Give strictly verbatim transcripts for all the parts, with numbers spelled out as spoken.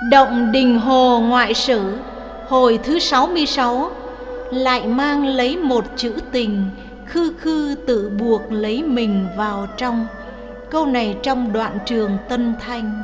Động Đình Hồ Ngoại Sử hồi thứ sáu mươi sáu lại mang lấy một chữ tình, khư khư tự buộc lấy mình vào trong. Câu này trong đoạn Trường Tân Thanh.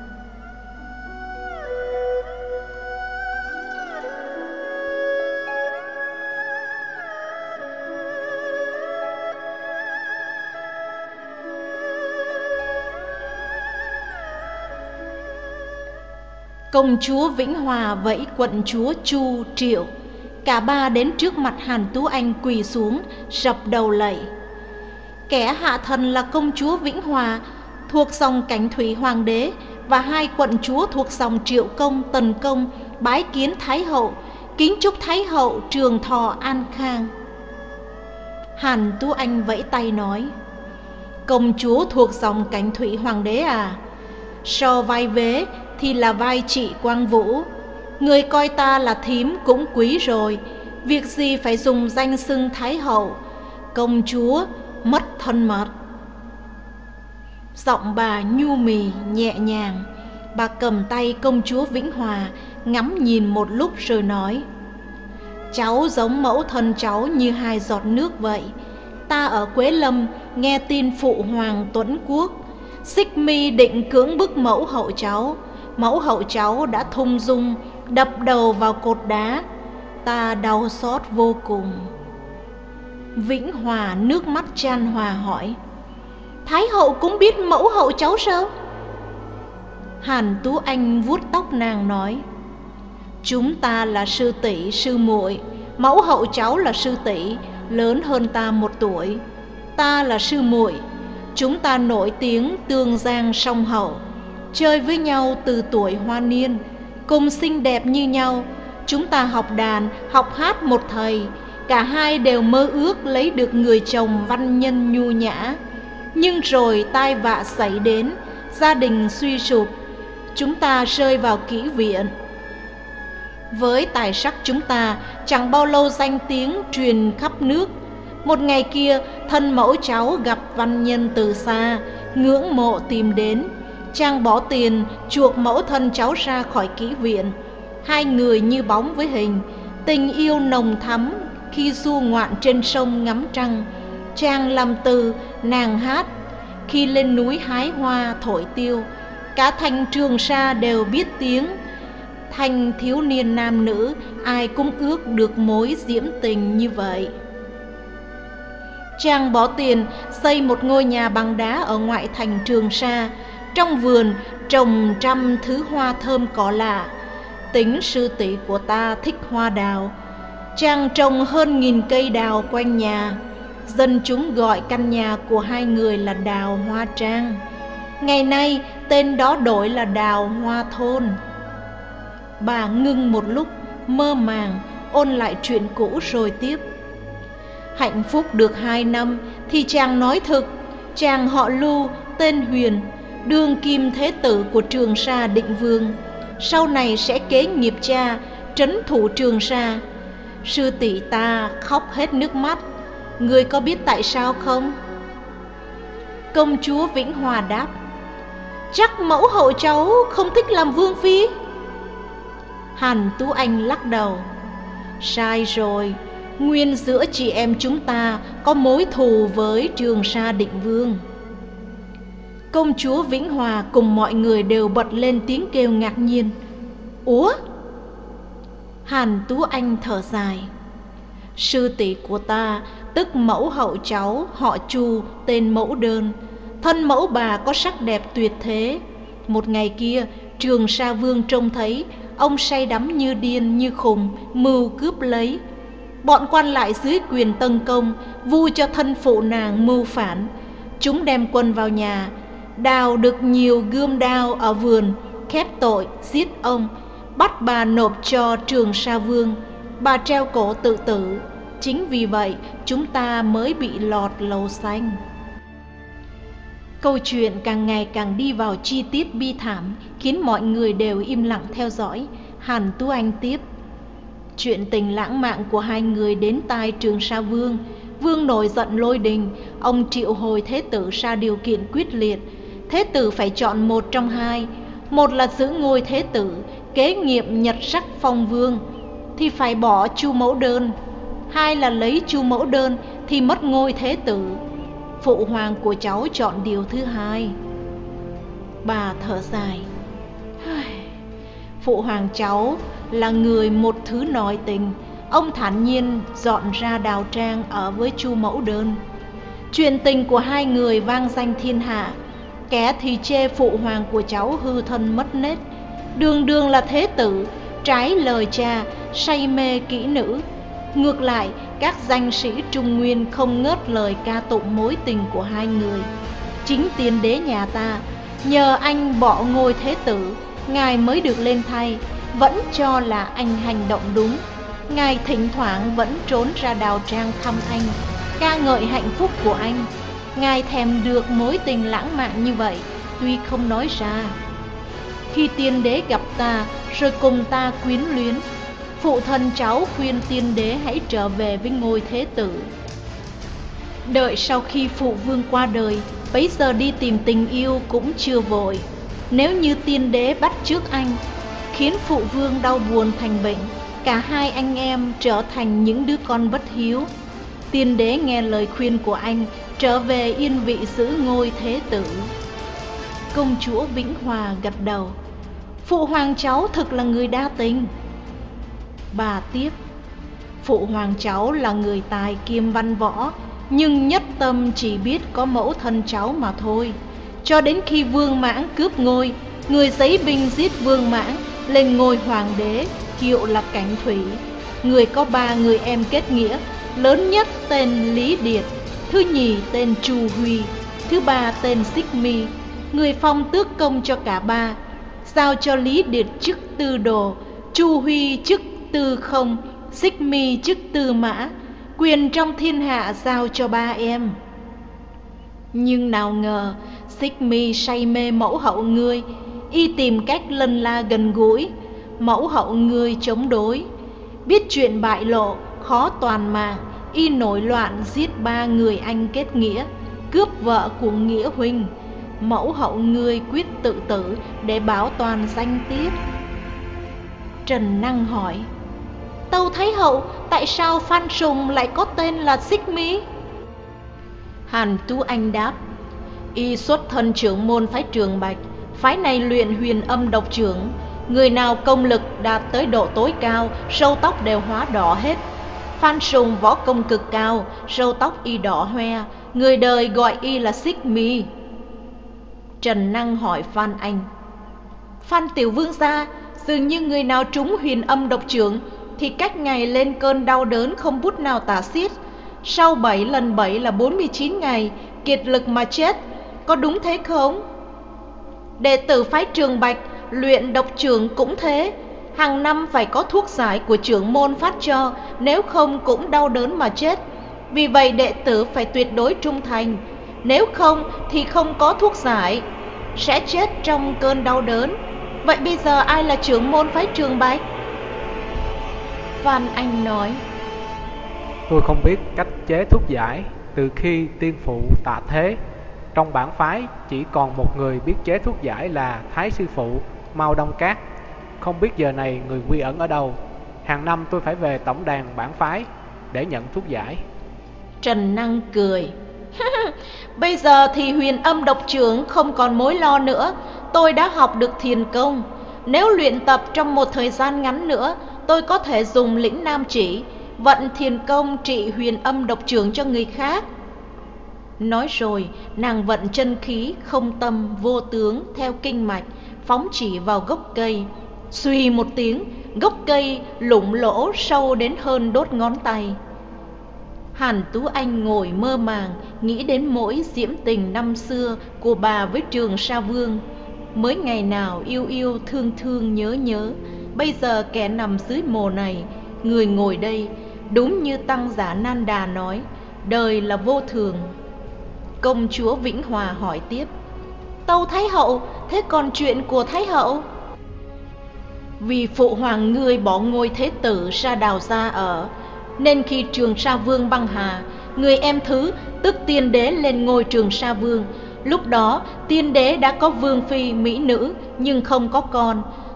Công chúa Vĩnh Hòa vẫy quận chúa Chu Triệu, cả ba đến trước mặt Hàn Tú Anh quỳ xuống rập đầu lạy. Kẻ hạ thần là công chúa Vĩnh Hòa thuộc dòng Cảnh Thủy Hoàng đế và hai quận chúa thuộc dòng Triệu Công, Tần Công bái kiến Thái hậu, kính chúc Thái hậu trường thọ an khang. Hàn Tú Anh vẫy tay nói: công chúa thuộc dòng Cảnh Thủy Hoàng đế à, so vai vế thì là vai chị Quang Vũ. Người coi ta là thím cũng quý rồi, việc gì phải dùng danh xưng Thái hậu. Công chúa mất thân mật. Giọng bà nhu mì nhẹ nhàng. Bà cầm tay công chúa Vĩnh Hòa, ngắm nhìn một lúc rồi nói: cháu giống mẫu thân cháu như hai giọt nước vậy. Ta ở Quế Lâm nghe tin phụ hoàng Tuấn Quốc Xích Mi định cưỡng bức mẫu hậu cháu. Mẫu hậu cháu đã thung dung đập đầu vào cột đá. Ta đau xót vô cùng. Vĩnh Hòa nước mắt chan hòa hỏi: Thái hậu cũng biết mẫu hậu cháu sao? Hàn Tú Anh vuốt tóc nàng nói: chúng ta là sư tỷ sư muội. Mẫu hậu cháu là sư tỷ, lớn hơn ta một tuổi. Ta là sư muội. Chúng ta nổi tiếng tương giang song hậu, chơi với nhau từ tuổi hoa niên, cùng xinh đẹp như nhau. Chúng ta học đàn, học hát một thầy. Cả hai đều mơ ước lấy được người chồng văn nhân nhu nhã. Nhưng rồi tai vạ xảy đến, gia đình suy sụp, chúng ta rơi vào kỹ viện. Với tài sắc chúng ta, chẳng bao lâu danh tiếng truyền khắp nước. Một ngày kia, thân mẫu cháu gặp văn nhân từ xa, ngưỡng mộ tìm đến. Chàng bỏ tiền chuộc mẫu thân cháu ra khỏi kỹ viện. Hai người như bóng với hình, tình yêu nồng thắm khi du ngoạn trên sông ngắm trăng. Chàng làm từ, nàng hát. Khi lên núi hái hoa thổi tiêu, cả thành Trường Sa đều biết tiếng. Thanh thiếu niên nam nữ, ai cũng ước được mối diễm tình như vậy. Chàng bỏ tiền xây một ngôi nhà bằng đá ở ngoại thành Trường Sa. Trong vườn trồng trăm thứ hoa thơm cỏ lạ. Tính sư tỷ của ta thích hoa đào. Chàng trồng hơn nghìn cây đào quanh nhà. Dân chúng gọi căn nhà của hai người là Đào Hoa Trang. Ngày nay tên đó đổi là Đào Hoa Thôn. Bà ngưng một lúc, mơ màng ôn lại chuyện cũ rồi tiếp: hạnh phúc được hai năm thì chàng nói thực. Chàng họ Lưu, tên Huyền, đương kim thế tử của Trường Sa Định Vương. Sau này sẽ kế nghiệp cha, trấn thủ Trường Sa. Sư tỷ ta khóc hết nước mắt. Ngươi có biết tại sao không? Công chúa Vĩnh Hòa đáp: chắc mẫu hậu cháu không thích làm vương phi. Hàn Tú Anh lắc đầu: sai rồi. Nguyên giữa chị em chúng ta có mối thù với Trường Sa Định Vương. Công chúa Vĩnh Hòa cùng mọi người đều bật lên tiếng kêu ngạc nhiên: ủa? Hàn Tú Anh thở dài: sư tỷ của ta, tức mẫu hậu cháu, họ Chu, tên Mẫu Đơn. Thân mẫu bà có sắc đẹp tuyệt thế. Một ngày kia, Trường Sa Vương trông thấy, ông say đắm như điên như khùng, mưu cướp lấy. Bọn quan lại dưới quyền tấn công, vu cho thân phụ nàng mưu phản. Chúng đem quân vào nhà, đào được nhiều gươm đao ở vườn, khép tội giết ông, bắt bà nộp cho Trường Sa Vương. Bà treo cổ tự tử. Chính vì vậy chúng ta mới bị lọt lầu xanh. Câu chuyện càng ngày càng đi vào chi tiết bi thảm, khiến mọi người đều im lặng theo dõi. Hàn Tú Anh tiếp: chuyện tình lãng mạn của hai người đến tai Trường Sa Vương. Vương nổi giận lôi đình. Ông triệu hồi thế tử ra điều kiện quyết liệt. Thế tử phải chọn một trong hai. Một là giữ ngôi thế tử, kế nhiệm nhật sắc phong vương thì phải bỏ Chu Mẫu Đơn, hai là lấy Chu Mẫu Đơn thì mất ngôi thế tử. Phụ hoàng của cháu chọn điều thứ hai. Bà thở dài. Phụ hoàng cháu là người một thứ nội tình. Ông thản nhiên dọn ra Đào Trang ở với Chu Mẫu Đơn. Chuyện tình của hai người vang danh thiên hạ. Kẻ thì chê phụ hoàng của cháu hư thân mất nết, đường đường là thế tử, trái lời cha, say mê kỹ nữ. Ngược lại, các danh sĩ Trung Nguyên không ngớt lời ca tụng mối tình của hai người. Chính tiên đế nhà ta, nhờ anh bỏ ngôi thế tử, ngài mới được lên thay, vẫn cho là anh hành động đúng. Ngài thỉnh thoảng vẫn trốn ra Đào Trang thăm anh, ca ngợi hạnh phúc của anh. Ngài thèm được mối tình lãng mạn như vậy, tuy không nói ra. Khi tiên đế gặp ta, rồi cùng ta quyến luyến, phụ thân cháu khuyên tiên đế hãy trở về với ngôi thế tử. Đợi sau khi phụ vương qua đời, bấy giờ đi tìm tình yêu cũng chưa vội. Nếu như tiên đế bắt chước anh, khiến phụ vương đau buồn thành bệnh, cả hai anh em trở thành những đứa con bất hiếu, tiên đế nghe lời khuyên của anh, trở về yên vị giữ ngôi thế tử. Công chúa Vĩnh Hòa gật đầu. Phụ hoàng cháu thực là người đa tình. Bà tiếp. Phụ hoàng cháu là người tài kiêm văn võ, nhưng nhất tâm chỉ biết có mẫu thân cháu mà thôi. Cho đến khi Vương Mãng cướp ngôi, người giấy binh giết Vương Mãng lên ngôi hoàng đế, hiệu là Cảnh Thủy. Người có ba người em kết nghĩa, lớn nhất tên Lý Điệt, thứ nhì tên Chu Huy, thứ ba tên Xích Mi. Người phong tước công cho cả ba, giao cho Lý Điệt chức tư đồ, Chu Huy chức tư không, Xích Mi chức tư mã. Quyền trong thiên hạ giao cho ba em. Nhưng nào ngờ Xích Mi say mê mẫu hậu ngươi, y tìm cách lân la gần gũi. Mẫu hậu ngươi chống đối, biết chuyện bại lộ, khó toàn mạng, y nổi loạn giết ba người anh kết nghĩa, cướp vợ của nghĩa huynh. Mẫu hậu ngươi quyết tự tử để bảo toàn danh tiết. Trần Năng hỏi. Tâu Thái hậu, tại sao Phan Sùng lại có tên là Xích Mi? Hàn Tú Anh đáp. Y xuất thân trưởng môn phái Trường Bạch, phái này luyện huyền âm độc trưởng. Người nào công lực đạt tới độ tối cao, râu tóc đều hóa đỏ hết. Phan Sùng võ công cực cao, râu tóc y đỏ hoe, người đời gọi y là Xích Mi. Trần Năng hỏi Phan Anh. Phan tiểu vương gia, dường như người nào trúng huyền âm độc trưởng thì cách ngày lên cơn đau đớn không bút nào tả xiết. Sau bảy lần bảy là bốn mươi chín ngày, kiệt lực mà chết, có đúng thế không? Đệ tử phái Trường Bạch luyện độc trưởng cũng thế, hàng năm phải có thuốc giải của trưởng môn phát cho, nếu không cũng đau đớn mà chết. Vì vậy đệ tử phải tuyệt đối trung thành, nếu không thì không có thuốc giải, sẽ chết trong cơn đau đớn. Vậy bây giờ ai là trưởng môn phái Trường Bạch? Phan Anh nói. Tôi không biết cách chế thuốc giải. Từ khi tiên phụ tạ thế, trong bản phái chỉ còn một người biết chế thuốc giải là Thái sư phụ Mao Đông Cát. Không biết giờ này người quy ẩn ở đâu. Hàng năm tôi phải về tổng đàn bản phái để nhận thuốc giải. Trần Năng cười. Bây giờ thì huyền âm độc trưởng không còn mối lo nữa. Tôi đã học được thiền công. Nếu luyện tập trong một thời gian ngắn nữa, tôi có thể dùng lĩnh nam chỉ, vận thiền công trị huyền âm độc trưởng cho người khác. Nói rồi, nàng vận chân khí không tâm vô tướng theo kinh mạch, phóng chỉ vào gốc cây. Xuy một tiếng, gốc cây lủng lỗ sâu đến hơn đốt ngón tay. Hàn Tú Anh ngồi mơ màng, nghĩ đến mỗi diễm tình năm xưa của bà với Trường Sa Vương. Mới ngày nào yêu yêu thương thương nhớ nhớ, bây giờ kẻ nằm dưới mồ này, người ngồi đây. Đúng như Tăng Giả Nan Đà nói, đời là vô thường. Công chúa Vĩnh Hòa hỏi tiếp. Tâu Thái hậu, thế còn chuyện của Thái hậu? Vì phụ hoàng ngươi bỏ ngôi thế tử ra Đào gia ở, nên khi Trường Sa Vương băng hà, người em thứ tức tiên đế lên ngôi Trường Sa Vương. Lúc đó tiên đế đã có vương phi mỹ nữ nhưng không có con.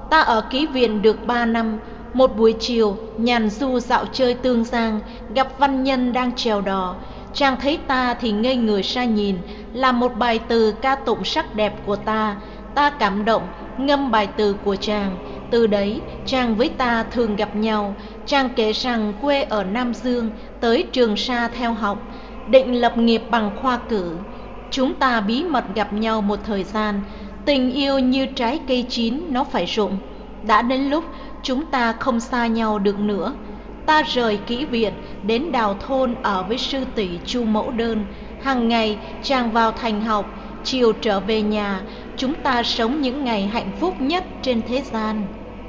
Ta ở ký viện được ba năm. Một buổi chiều, nhàn du dạo chơi Tương Giang, gặp văn nhân đang chèo đò. Chàng thấy ta thì ngây người ra nhìn, làm một bài từ ca tụng sắc đẹp của ta. Ta cảm động, ngâm bài từ của chàng. Từ đấy, chàng với ta thường gặp nhau. Chàng kể rằng quê ở Nam Dương, tới Trường Sa theo học, định lập nghiệp bằng khoa cử. Chúng ta bí mật gặp nhau một thời gian. Tình yêu như trái cây chín, nó phải rụng. Đã đến lúc chúng ta không xa nhau được nữa. Ta rời kỹ viện đến Đào Thôn ở với sư tỷ Chu Mẫu Đơn. Hàng ngày chàng vào thành học, chiều trở về nhà. Chúng ta sống những ngày hạnh phúc nhất trên thế gian.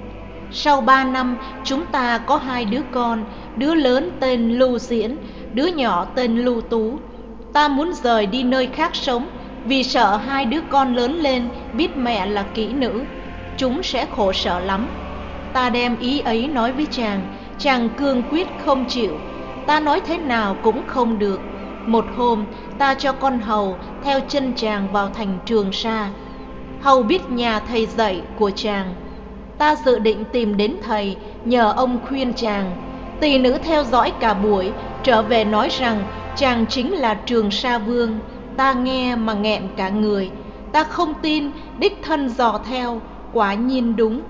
Sau ba năm, chúng ta có hai đứa con. Đứa lớn tên Lưu Diễn, đứa nhỏ tên Lưu Tú. Ta muốn rời đi nơi khác sống, vì sợ hai đứa con lớn lên biết mẹ là kỹ nữ, chúng sẽ khổ sở lắm. Ta đem ý ấy nói với chàng. Chàng cương quyết không chịu. Ta nói thế nào cũng không được. Một hôm, ta cho con hầu theo chân chàng vào thành Trường Sa. Hầu biết nhà thầy dạy của chàng. Ta dự định tìm đến thầy, nhờ ông khuyên chàng. Tỳ nữ theo dõi cả buổi, trở về nói rằng chàng chính là Trường Sa Vương. Ta nghe mà nghẹn cả người. Ta không tin, đích thân dò theo, quả nhiên đúng.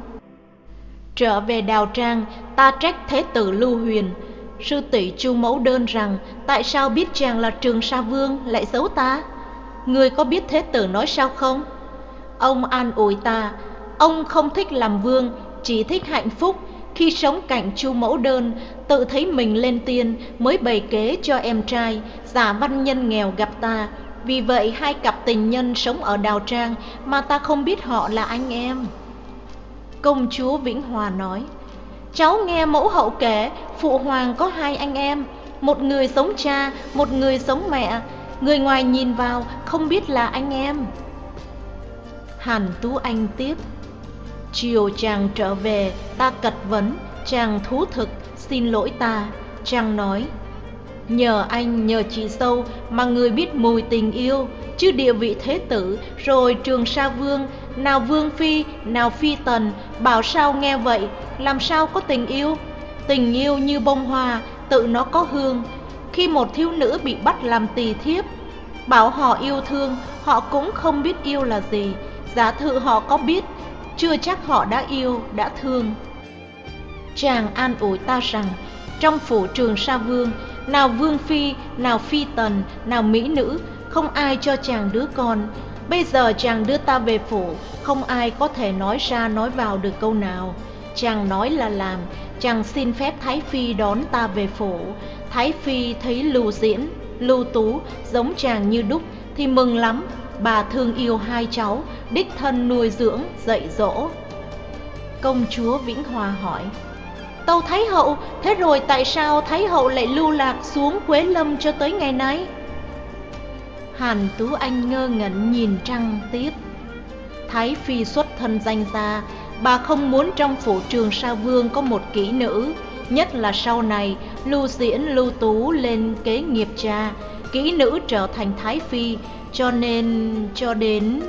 Trở về Đào Trang, ta trách Thế tử Lưu Huyền. Sư tỷ Chu Mẫu Đơn rằng tại sao biết chàng là Trường Sa Vương lại giấu ta? Người có biết Thế tử nói sao không? Ông an ủi ta, ông không thích làm vương, chỉ thích hạnh phúc. Khi sống cạnh Chu Mẫu Đơn, tự thấy mình lên tiên, mới bày kế cho em trai, giả văn nhân nghèo gặp ta. Vì vậy hai cặp tình nhân sống ở Đào Trang mà ta không biết họ là anh em. Công chúa Vĩnh Hòa nói, cháu nghe mẫu hậu kể, phụ hoàng có hai anh em, một người giống cha, một người giống mẹ. Người ngoài nhìn vào không biết là anh em. Hàn Tú Anh tiếp, chiều chàng trở về, ta cật vấn, chàng thú thực xin lỗi ta. Chàng nói, nhờ anh, nhờ chị dâu mà người biết mùi tình yêu, chứ địa vị thế tử, rồi Trường Sa Vương, nào vương phi, nào phi tần, bảo sao nghe vậy, làm sao có tình yêu. Tình yêu như bông hoa, tự nó có hương. Khi một thiếu nữ bị bắt làm tỳ thiếp, bảo họ yêu thương, họ cũng không biết yêu là gì. Giả thử họ có biết, chưa chắc họ đã yêu, đã thương. Chàng an ủi ta rằng, trong phủ Trường Sa Vương, nào vương phi, nào phi tần, nào mỹ nữ, không ai cho chàng đứa con. Bây giờ chàng đưa ta về phủ, không ai có thể nói ra nói vào được câu nào. Chàng nói là làm. Chàng xin phép Thái Phi đón ta về phủ. Thái Phi thấy Lưu Diễn, Lưu Tú giống chàng như đúc thì mừng lắm. Bà thương yêu hai cháu, đích thân nuôi dưỡng, dạy dỗ. Công chúa Vĩnh Hòa hỏi, tâu Thái hậu, thế rồi tại sao Thái hậu lại lưu lạc xuống Quế Lâm cho tới ngày nay? Hàn Tú Anh ngơ ngẩn nhìn trăng tiếp. Thái Phi xuất thân danh gia, bà không muốn trong phủ Trường Sa Vương có một kỹ nữ. Nhất là sau này Lưu Diễn, Lưu Tú lên kế nghiệp cha, kỹ nữ trở thành Thái Phi. Cho nên cho đến...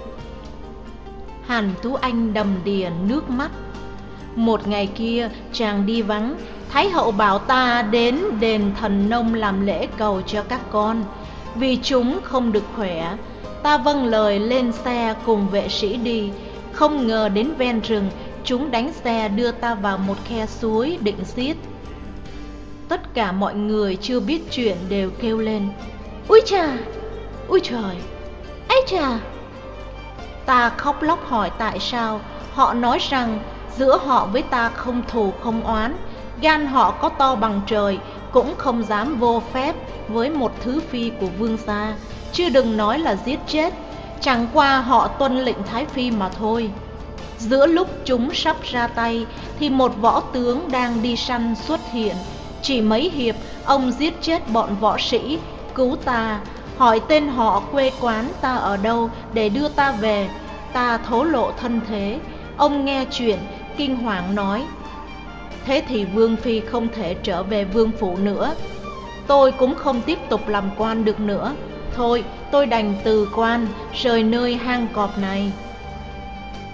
Hàn Tú Anh đầm đìa nước mắt. Một ngày kia chàng đi vắng, Thái hậu bảo ta đến đền Thần Nông làm lễ cầu cho các con, vì chúng không được khỏe. Ta vâng lời lên xe cùng vệ sĩ đi. Không ngờ đến ven rừng, chúng đánh xe đưa ta vào một khe suối định giết. Tất cả mọi người chưa biết chuyện đều kêu lên, úi chà, úi trời, ấy chà. Ta khóc lóc hỏi tại sao. Họ nói rằng giữa họ với ta không thù không oán, gan họ có to bằng trời, cũng không dám vô phép với một thứ phi của vương gia, chứ đừng nói là giết chết. Chẳng qua họ tuân lệnh Thái Phi mà thôi. Giữa lúc chúng sắp ra tay thì một võ tướng đang đi săn xuất hiện. Chỉ mấy hiệp, ông giết chết bọn võ sĩ, cứu ta, hỏi tên họ, quê quán ta ở đâu để đưa ta về. Ta thổ lộ thân thế. Ông nghe chuyện, kinh hoàng nói, thế thì vương phi không thể trở về vương phủ nữa. Tôi cũng không tiếp tục làm quan được nữa. Thôi, tôi đành từ quan, rời nơi hang cọp này.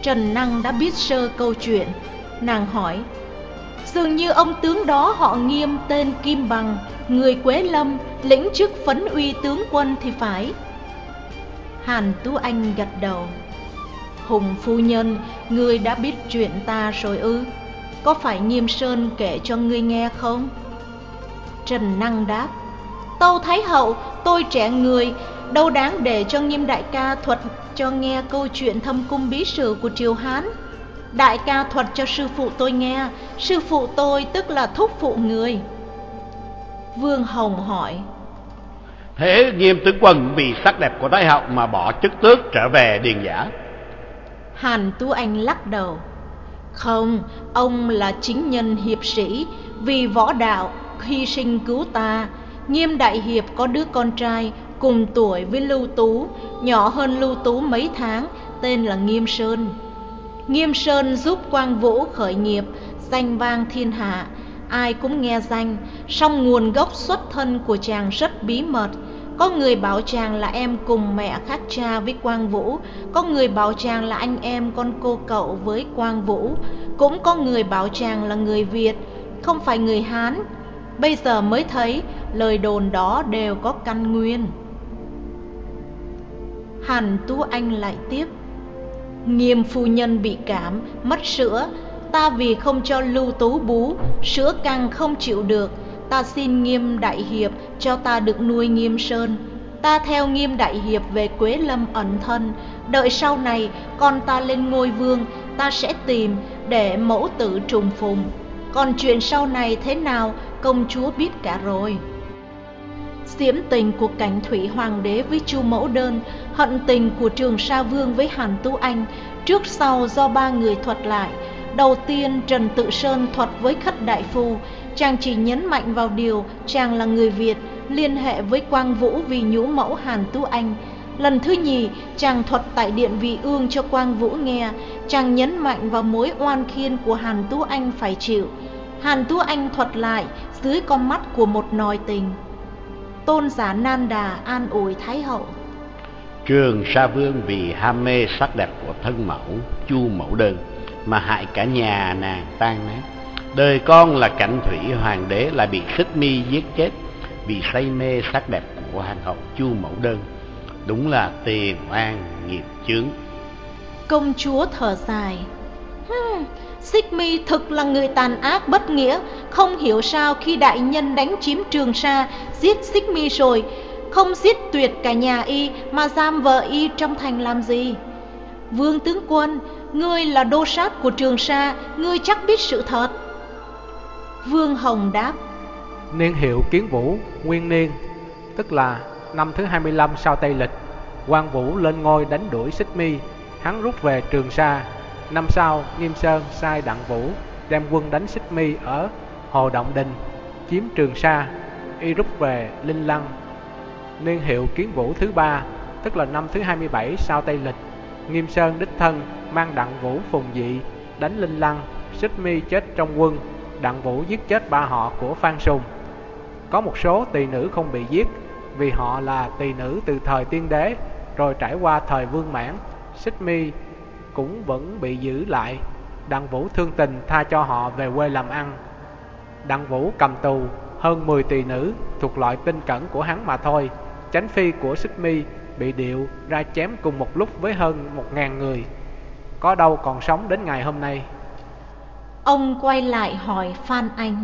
Trần Năng đã biết sơ câu chuyện. Nàng hỏi: dường như ông tướng đó họ Nghiêm, tên Kim Bằng, người Quế Lâm, lĩnh chức phấn uy tướng quân thì phải. Hàn Tú Anh gật đầu. Hùng phu nhân, ngươi đã biết chuyện ta rồi ư? Có phải Nghiêm Sơn kể cho ngươi nghe không? Trần Năng đáp: tâu thái hậu, tôi trẻ người, đâu đáng để cho Nghiêm đại ca thuật cho nghe câu chuyện thâm cung bí sử của triều Hán. Đại ca thuật cho sư phụ tôi nghe, sư phụ tôi tức là thúc phụ người. Vương Hồng hỏi: thế Nghiêm tướng quân vì sắc đẹp của thái hậu mà bỏ chức tước trở về điền giả? Hàn Tú Anh lắc đầu: không, ông là chính nhân hiệp sĩ, vì võ đạo hy sinh cứu ta. Nghiêm đại hiệp có đứa con trai cùng tuổi với Lưu Tú, nhỏ hơn Lưu Tú mấy tháng, tên là Nghiêm Sơn. Nghiêm Sơn giúp Quang Vũ khởi nghiệp, danh vang thiên hạ, ai cũng nghe danh. Song nguồn gốc xuất thân của chàng rất bí mật. Có người bảo chàng là em cùng mẹ khác cha với Quang Vũ, có người bảo chàng là anh em con cô cậu với Quang Vũ, cũng có người bảo chàng là người Việt, không phải người Hán. Bây giờ mới thấy lời đồn đó đều có căn nguyên. Hàn Tú Anh lại tiếp: Nghiêm phu nhân bị cảm, mất sữa, ta vì không cho Lưu Tú bú, sữa càng không chịu được, ta xin Nghiêm đại hiệp cho ta được nuôi Nghiêm Sơn. Ta theo Nghiêm đại hiệp về Quế Lâm ẩn thân, đợi sau này con ta lên ngôi vương, ta sẽ tìm để mẫu tử trùng phùng. Còn chuyện sau này thế nào, công chúa biết cả rồi. Diễm tình của Cảnh Thủy Hoàng đế với Chu Mẫu Đơn, hận tình của Trường Sa Vương với Hàn Tú Anh, trước sau do ba người thuật lại. Đầu tiên Trần Tự Sơn thuật với Khất Đại Phu, chàng chỉ nhấn mạnh vào điều chàng là người Việt, liên hệ với Quang Vũ vì nhũ mẫu Hàn Tú Anh. Lần thứ nhì, chàng thuật tại Điện Vị Ương cho Quang Vũ nghe, chàng nhấn mạnh vào mối oan khiên của Hàn Tú Anh phải chịu. Hàn Tú Anh thuật lại dưới con mắt của một nòi tình. Tôn giả Nan Đà an ủi Thái hậu: Trường Sa Vương vì ham mê sắc đẹp của thân mẫu Chu Mẫu Đơn mà hại cả nhà nàng tan nát. Đời con là Cảnh Thủy Hoàng đế lại bị Xích Mi giết chết vì say mê sắc đẹp của hoàng hậu Chu Mẫu Đơn. Đúng là tiền oan nghiệp chướng. Công chúa thở dài: hmm, Xích Mi thực là người tàn ác bất nghĩa. Không hiểu sao khi đại nhân đánh chiếm Trường Sa, giết Xích Mi rồi, không giết tuyệt cả nhà y mà giam vợ y trong thành làm gì. Vương tướng quân, ngươi là đô sát của Trường Sa, ngươi chắc biết sự thật. Vương Hồng đáp: Niên hiệu Kiến Vũ, nguyên niên, tức là năm thứ hai mươi lăm sau Tây Lịch, Quang Vũ lên ngôi đánh đuổi Xích Mi, hắn rút về Trường Sa. Năm sau, Nghiêm Sơn sai Đặng Vũ đem quân đánh Xích Mi ở Hồ Động Đình, chiếm Trường Sa, y rút về Linh Lăng. Niên hiệu Kiến Vũ thứ ba, tức là năm thứ hai mươi bảy sau Tây Lịch, Nghiêm Sơn đích thân mang Đặng Vũ phùng dị đánh Linh Lăng, Xích Mi chết trong quân, Đặng Vũ giết chết ba họ của Phan Sùng. Có một số tỳ nữ không bị giết vì họ là tỳ nữ từ thời Tiên Đế, rồi trải qua thời Vương Mãn, Xích Mi cũng vẫn bị giữ lại. Đặng Vũ thương tình tha cho họ về quê làm ăn. Đặng Vũ cầm tù hơn mười tỳ nữ thuộc loại tinh cẩn của hắn mà thôi. Chánh phi của Xích Mi bị điệu ra chém cùng một lúc với hơn một ngàn người, có đâu còn sống đến ngày hôm nay. Ông quay lại hỏi Phan Anh: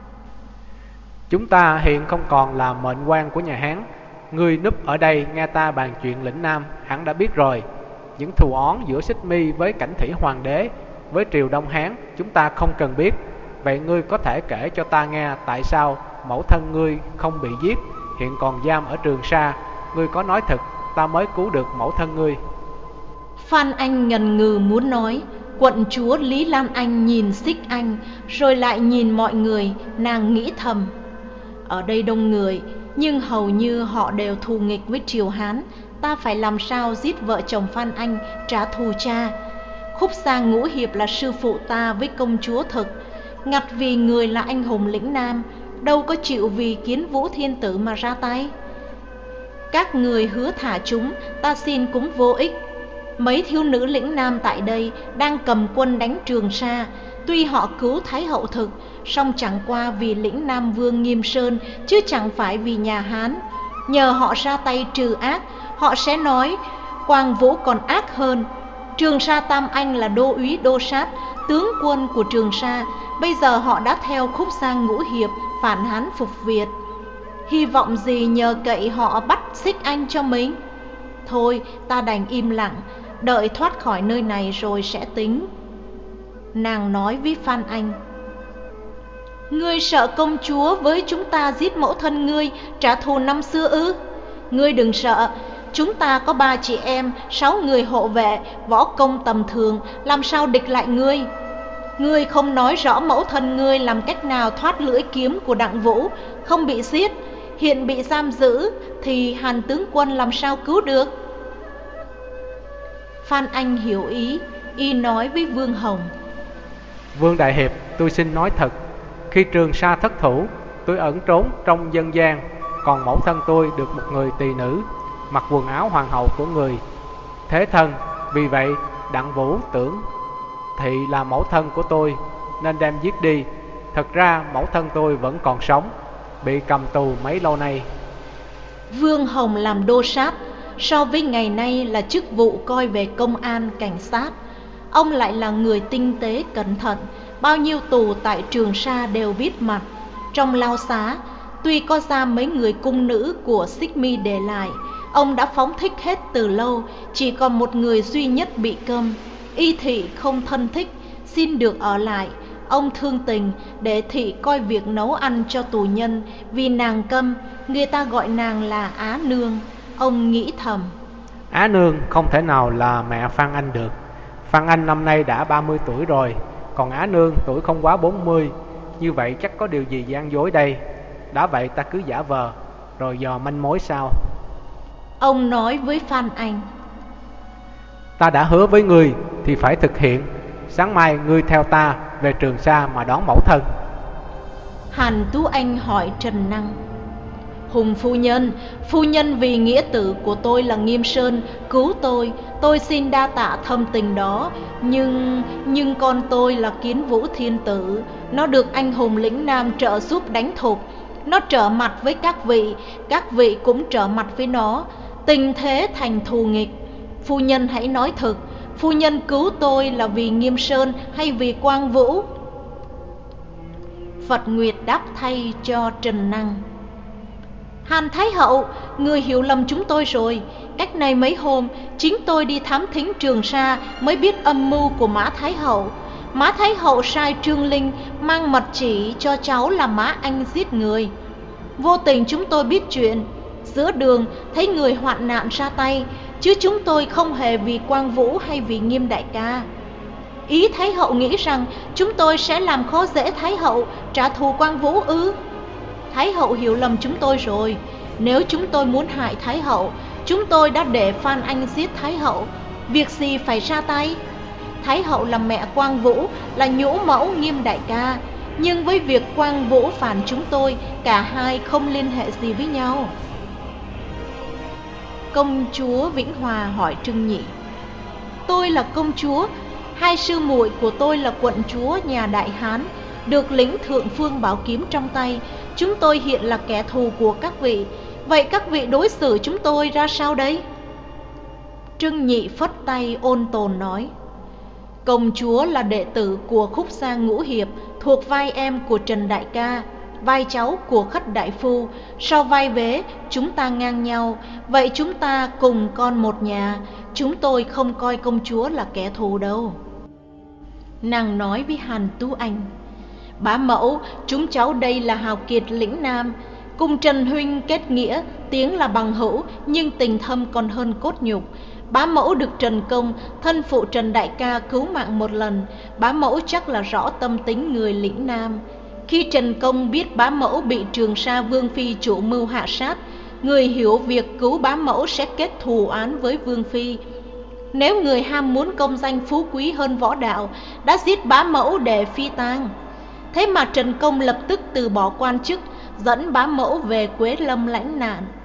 Chúng ta hiện không còn là mệnh quan của nhà Hán. Ngươi núp ở đây nghe ta bàn chuyện lĩnh Nam, hẳn đã biết rồi. Những thù oán giữa Xích Mi với Cảnh Thủy Hoàng đế, với triều Đông Hán, chúng ta không cần biết. Vậy ngươi có thể kể cho ta nghe tại sao mẫu thân ngươi không bị giết, hiện còn giam ở Trường Sa? Ngươi có nói thật, ta mới cứu được mẫu thân ngươi. Phan Anh ngần ngừ muốn nói. Quận chúa Lý Lan Anh nhìn Xích Anh, rồi lại nhìn mọi người. Nàng nghĩ thầm: ở đây đông người, nhưng hầu như họ đều thù nghịch với triều Hán. Ta phải làm sao giết vợ chồng Phan Anh trả thù cha. Khúc Sa Ngũ Hiệp là sư phụ ta với công chúa thực, ngặt vì người là anh hùng lĩnh Nam, đâu có chịu vì Kiến Vũ thiên tử mà ra tay. Các người hứa thả chúng, ta xin cũng vô ích. Mấy thiếu nữ lĩnh Nam tại đây đang cầm quân đánh Trường Sa. Tuy họ cứu Thái hậu thực, song chẳng qua vì lĩnh Nam vương Nghiêm Sơn, chứ chẳng phải vì nhà Hán. Nhờ họ ra tay trừ ác, họ sẽ nói Quang Vũ còn ác hơn. Trường Sa Tam Anh là đô úy Đô Sát, tướng quân của Trường Sa. Bây giờ họ đã theo Khúc Giang Ngũ Hiệp phản Hán phục Việt. Hy vọng gì nhờ cậy họ bắt Xích Anh cho mình? Thôi ta đành im lặng, đợi thoát khỏi nơi này rồi sẽ tính. Nàng nói với Phan Anh: Ngươi sợ công chúa với chúng ta giết mẫu thân ngươi, trả thù năm xưa ư? Ngươi đừng sợ, chúng ta có ba chị em, sáu người hộ vệ, võ công tầm thường, làm sao địch lại ngươi? Ngươi không nói rõ mẫu thân ngươi làm cách nào thoát lưỡi kiếm của Đặng Vũ, không bị giết, hiện bị giam giữ, thì Hàn tướng quân làm sao cứu được? Phan Anh hiểu ý, y nói với Vương Hồng: Vương Đại Hiệp, tôi xin nói thật, khi Trường Sa thất thủ, tôi ẩn trốn trong dân gian, còn mẫu thân tôi được một người tỳ nữ mặc quần áo hoàng hậu của người thế thân. Vì vậy Đặng Vũ tưởng thị là mẫu thân của tôi nên đem giết đi. Thật ra mẫu thân tôi vẫn còn sống, bị cầm tù mấy lâu nay. Vương Hồng làm đô sát, so với ngày nay là chức vụ coi về công an, cảnh sát. Ông lại là người tinh tế cẩn thận, bao nhiêu tù tại Trường Sa đều biết mặt. Trong lao xá, tuy có giam mấy người cung nữ của Xích Mi để lại, ông đã phóng thích hết từ lâu, chỉ còn một người duy nhất bị câm. Y thị không thân thích, xin được ở lại. Ông thương tình để thị coi việc nấu ăn cho tù nhân. Vì nàng câm, người ta gọi nàng là Á Nương. Ông nghĩ thầm: Á Nương không thể nào là mẹ Phan Anh được. Phan Anh năm nay đã ba mươi tuổi rồi, còn Á Nương tuổi không quá bốn mươi. Như vậy chắc có điều gì gian dối đây. Đã vậy ta cứ giả vờ, rồi dò manh mối sao? Ông nói với Phan Anh: Ta đã hứa với ngươi thì phải thực hiện. Sáng mai ngươi theo ta về Trường Sa mà đón mẫu thân. Hàn Tú Anh hỏi Trần Năng: Hùng phu nhân, phu nhân vì nghĩa tử của tôi là Nghiêm Sơn cứu tôi, tôi xin đa tạ thâm tình đó. Nhưng nhưng con tôi là Kiến Vũ Thiên Tử, nó được anh hùng lĩnh Nam trợ giúp đánh thục. Nó trở mặt với các vị, các vị cũng trở mặt với nó, tình thế thành thù nghịch. Phu nhân hãy nói thực, phu nhân cứu tôi là vì Nghiêm Sơn hay vì Quang Vũ? Phật Nguyệt đáp thay cho Trần Năng: Hàn Thái hậu, người hiểu lầm chúng tôi rồi. Cách này mấy hôm, chính tôi đi thám thính Trường Sa mới biết âm mưu của Mã Thái hậu. Mã Thái hậu sai Trương Linh mang mật chỉ cho cháu là Mã Anh giết người. Vô tình chúng tôi biết chuyện, giữa đường thấy người hoạn nạn ra tay, chứ chúng tôi không hề vì Quang Vũ hay vì Nghiêm đại ca. Ý Thái hậu nghĩ rằng chúng tôi sẽ làm khó dễ Thái hậu, trả thù Quang Vũ ư? Thái hậu hiểu lầm chúng tôi rồi. Nếu chúng tôi muốn hại Thái hậu, chúng tôi đã để Phan Anh giết Thái hậu, việc gì phải ra tay? Thái hậu là mẹ Quang Vũ, là nhũ mẫu Nghiêm đại ca, nhưng với việc Quang Vũ phản chúng tôi, cả hai không liên hệ gì với nhau. Công chúa Vĩnh Hòa hỏi Trưng Nhị: Tôi là công chúa, hai sư muội của tôi là quận chúa nhà Đại Hán, được lĩnh thượng phương bảo kiếm trong tay. Chúng tôi hiện là kẻ thù của các vị, vậy các vị đối xử chúng tôi ra sao đây? Trưng Nhị phất tay ôn tồn nói: Công chúa là đệ tử của Khúc Giang Ngũ Hiệp, thuộc vai em của Trần đại ca, vai cháu của Khất đại phu. So vai vế chúng ta ngang nhau, vậy chúng ta cùng con một nhà. Chúng tôi không coi công chúa là kẻ thù đâu. Nàng nói với Hàn Tú Anh: Bá mẫu, chúng cháu đây là hào kiệt lĩnh Nam, cùng Trần huynh kết nghĩa, tiếng là bằng hữu, nhưng tình thâm còn hơn cốt nhục. Bá mẫu được Trần công, thân phụ Trần đại ca cứu mạng một lần, bá mẫu chắc là rõ tâm tính người lĩnh Nam. Khi Trần công biết bá mẫu bị Trường Sa vương phi chủ mưu hạ sát, người hiểu việc cứu bá mẫu sẽ kết thù oán với vương phi. Nếu người ham muốn công danh phú quý hơn võ đạo, đã giết bá mẫu để phi tang. Thế mà Trần công lập tức từ bỏ quan chức, dẫn bá mẫu về Quế Lâm lãnh nạn.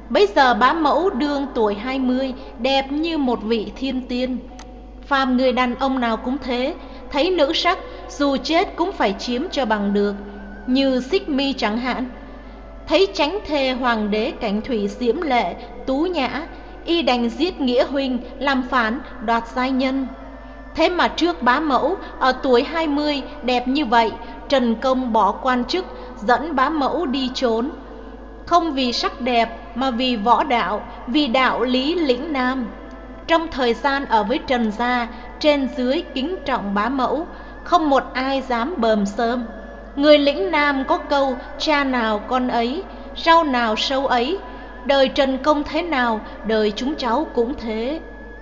Bấy giờ bá mẫu đương tuổi hai mươi, đẹp như một vị thiên tiên. Phàm người đàn ông nào cũng thế, thấy nữ sắc dù chết cũng phải chiếm cho bằng được. Như Xích Mi chẳng hạn, thấy chánh thê hoàng đế Cảnh Thủy diễm lệ, tú nhã, y đành giết nghĩa huynh, làm phản, đoạt giai nhân. Thế mà trước bá mẫu, ở tuổi hai mươi đẹp như vậy, Trần Công bỏ quan chức, dẫn bá mẫu đi trốn. Không vì sắc đẹp mà vì võ đạo, vì đạo lý lĩnh nam. Trong thời gian ở với Trần gia, trên dưới kính trọng bá mẫu, không một ai dám bờm xơm. Người lĩnh nam có câu cha nào con ấy, rau nào sâu ấy. Đời Trần Công thế nào, đời chúng cháu cũng thế.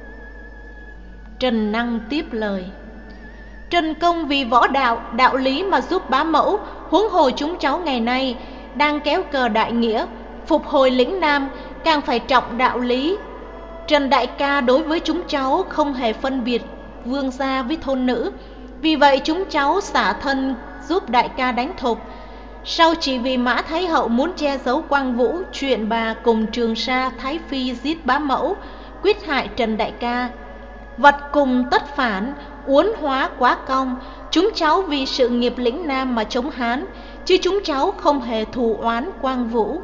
Trần Năng tiếp lời: Trần Công vì võ đạo, đạo lý mà giúp bá mẫu, huống hồ chúng cháu ngày nay đang kéo cờ đại nghĩa, phục hồi lĩnh nam, càng phải trọng đạo lý. Trần đại ca đối với chúng cháu không hề phân biệt vương gia với thôn nữ, vì vậy chúng cháu xả thân giúp đại ca đánh thục. Sau chỉ vì Mã Thái Hậu muốn che giấu Quang Vũ chuyện bà cùng Trường Sa Thái Phi giết bá mẫu, quyết hại Trần đại ca. Vật cùng tất phản, uốn hóa quá công, chúng cháu vì sự nghiệp lĩnh nam mà chống Hán, chứ chúng cháu không hề thù oán Quang Vũ.